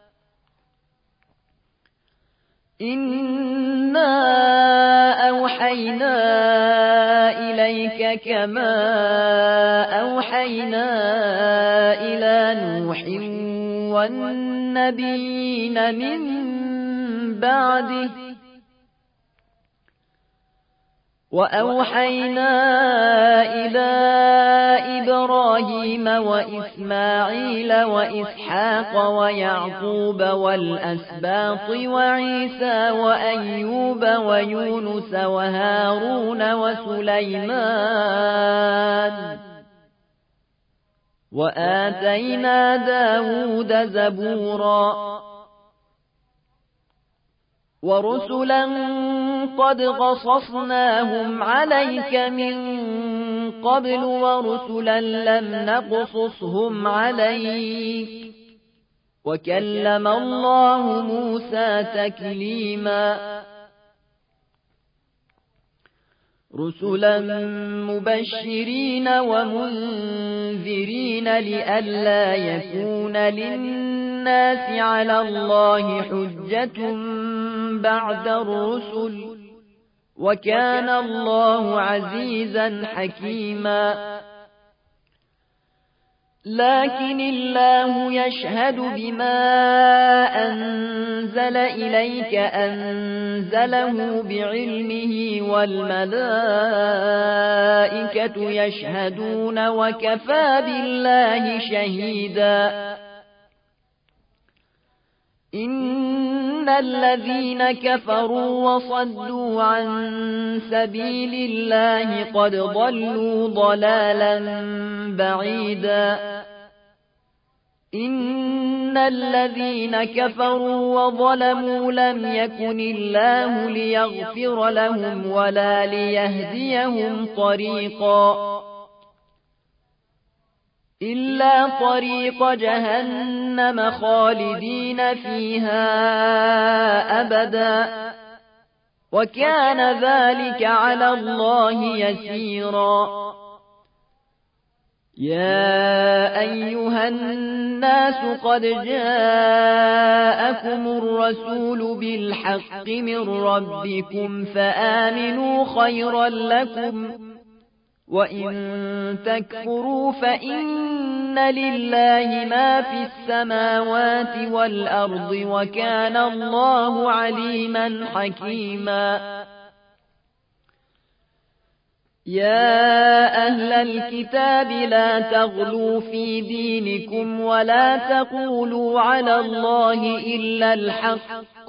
إنا أوحينا إليك كما أوحينا إلى نوح والنبيين من بعده وأوحينا إلى إبراهيم وإسماعيل وإسحاق ويعقوب والأسباط وعيسى وأيوب ويونس وهارون وسليمان وآتينا داود زبورا ورسلا قد قصصناهم عليك من قبل ورسلا لم نقصصهم عليك وكلم الله موسى تكليما رسلا مبشرين ومنذرين لئلا يكون للناس على الله حجة بعد الرسل وكان الله عزيزا حكيما لكن الله يشهد بما أنزل إليك أنزله بعلمه والملائكة يشهدون وكفى بالله شهيدا إن الذين كفروا وصدوا عن سبيل الله قد ضلوا ضلالا بعيدا إن الذين كفروا وظلموا لم يكن الله ليغفر لهم ولا ليهديهم طريقا إلا طريق جهنم خالدين فيها أبدا وكان ذلك على الله يسيرا يا أيها الناس قد جاءكم الرسول بالحق من ربكم فآمنوا خيرا لكم وإن تكفروا فإن لله ما في السماوات والأرض وكان الله عليما حكيما يا أهل الكتاب لا تغلوا في دينكم ولا تقولوا على الله إلا الحق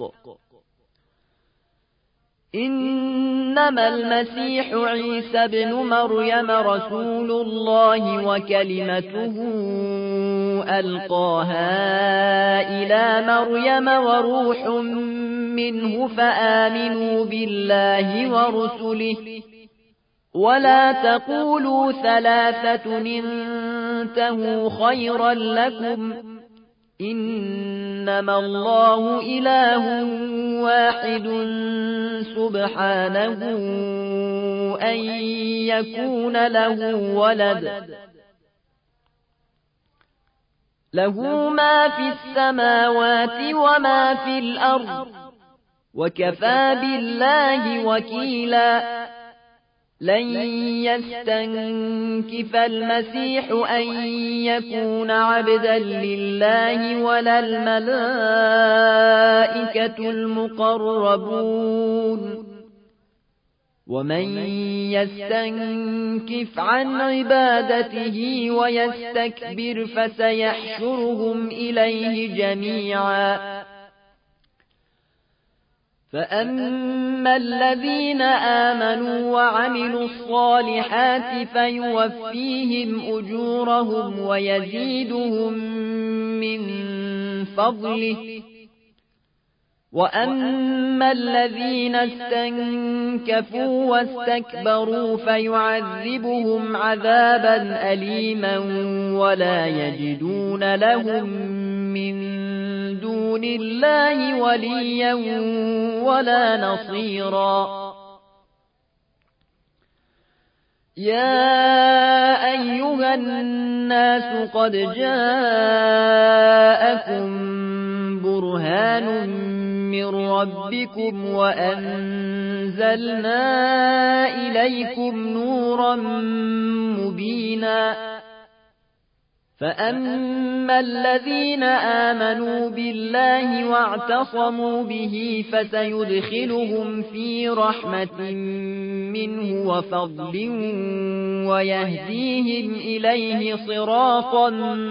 إنما المسيح عيسى بن مريم رسول الله وكلمته ألقاها إلى مريم وروح منه فآمنوا بالله ورسله ولا تقولوا ثلاثة انتهوا خيرا لكم إنما الله إله واحد سبحانه أن يكون له ولد له ما في السماوات وما في الأرض وكفى بالله وكيلا لن يستنكف المسيح أن يكون عبدا لله ولا الملائكة المقربون ومن يستنكف عن عبادته ويستكبر فسيحشرهم إليه جميعا فأما الذين آمنوا وعملوا الصالحات فيوفيهم أجورهم ويزيدهم من فضله وأما الذين استنكفوا واستكبروا فيعذبهم عذابا أليما ولا يجدون لهم من دون الله وليا ولا نصيرا. يا أيها الناس قد جاءكم برهان من ربكم وأنزلنا إليكم نورا مبينا. فأما الذين آمنوا بالله واعتصموا به فسيدخلهم في رحمة منه وفضل ويهديهم إليه صراطا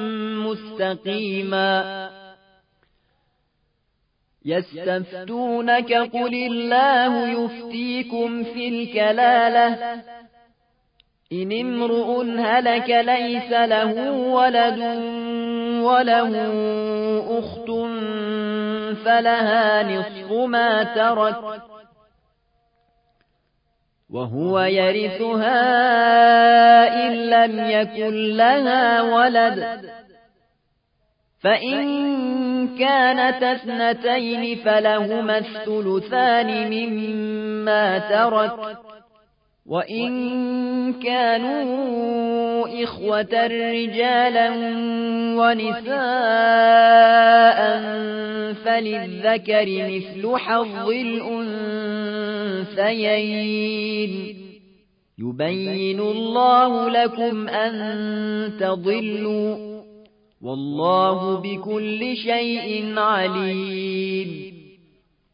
مستقيما. يستفتونك قل الله يفتيكم في الكلالة إن امرؤ هلك ليس له ولد وله أخت فلها نصف ما ترك وهو يرثها إن لم يكن لها ولد، فإن كانت اثنتين فلهما الثلثان مما ترك، وإن كانوا إخوة رجالا ونساء فللذكر مثل حظ الأنثيين. يبين الله لكم أن تضلوا والله بكل شيء عليم.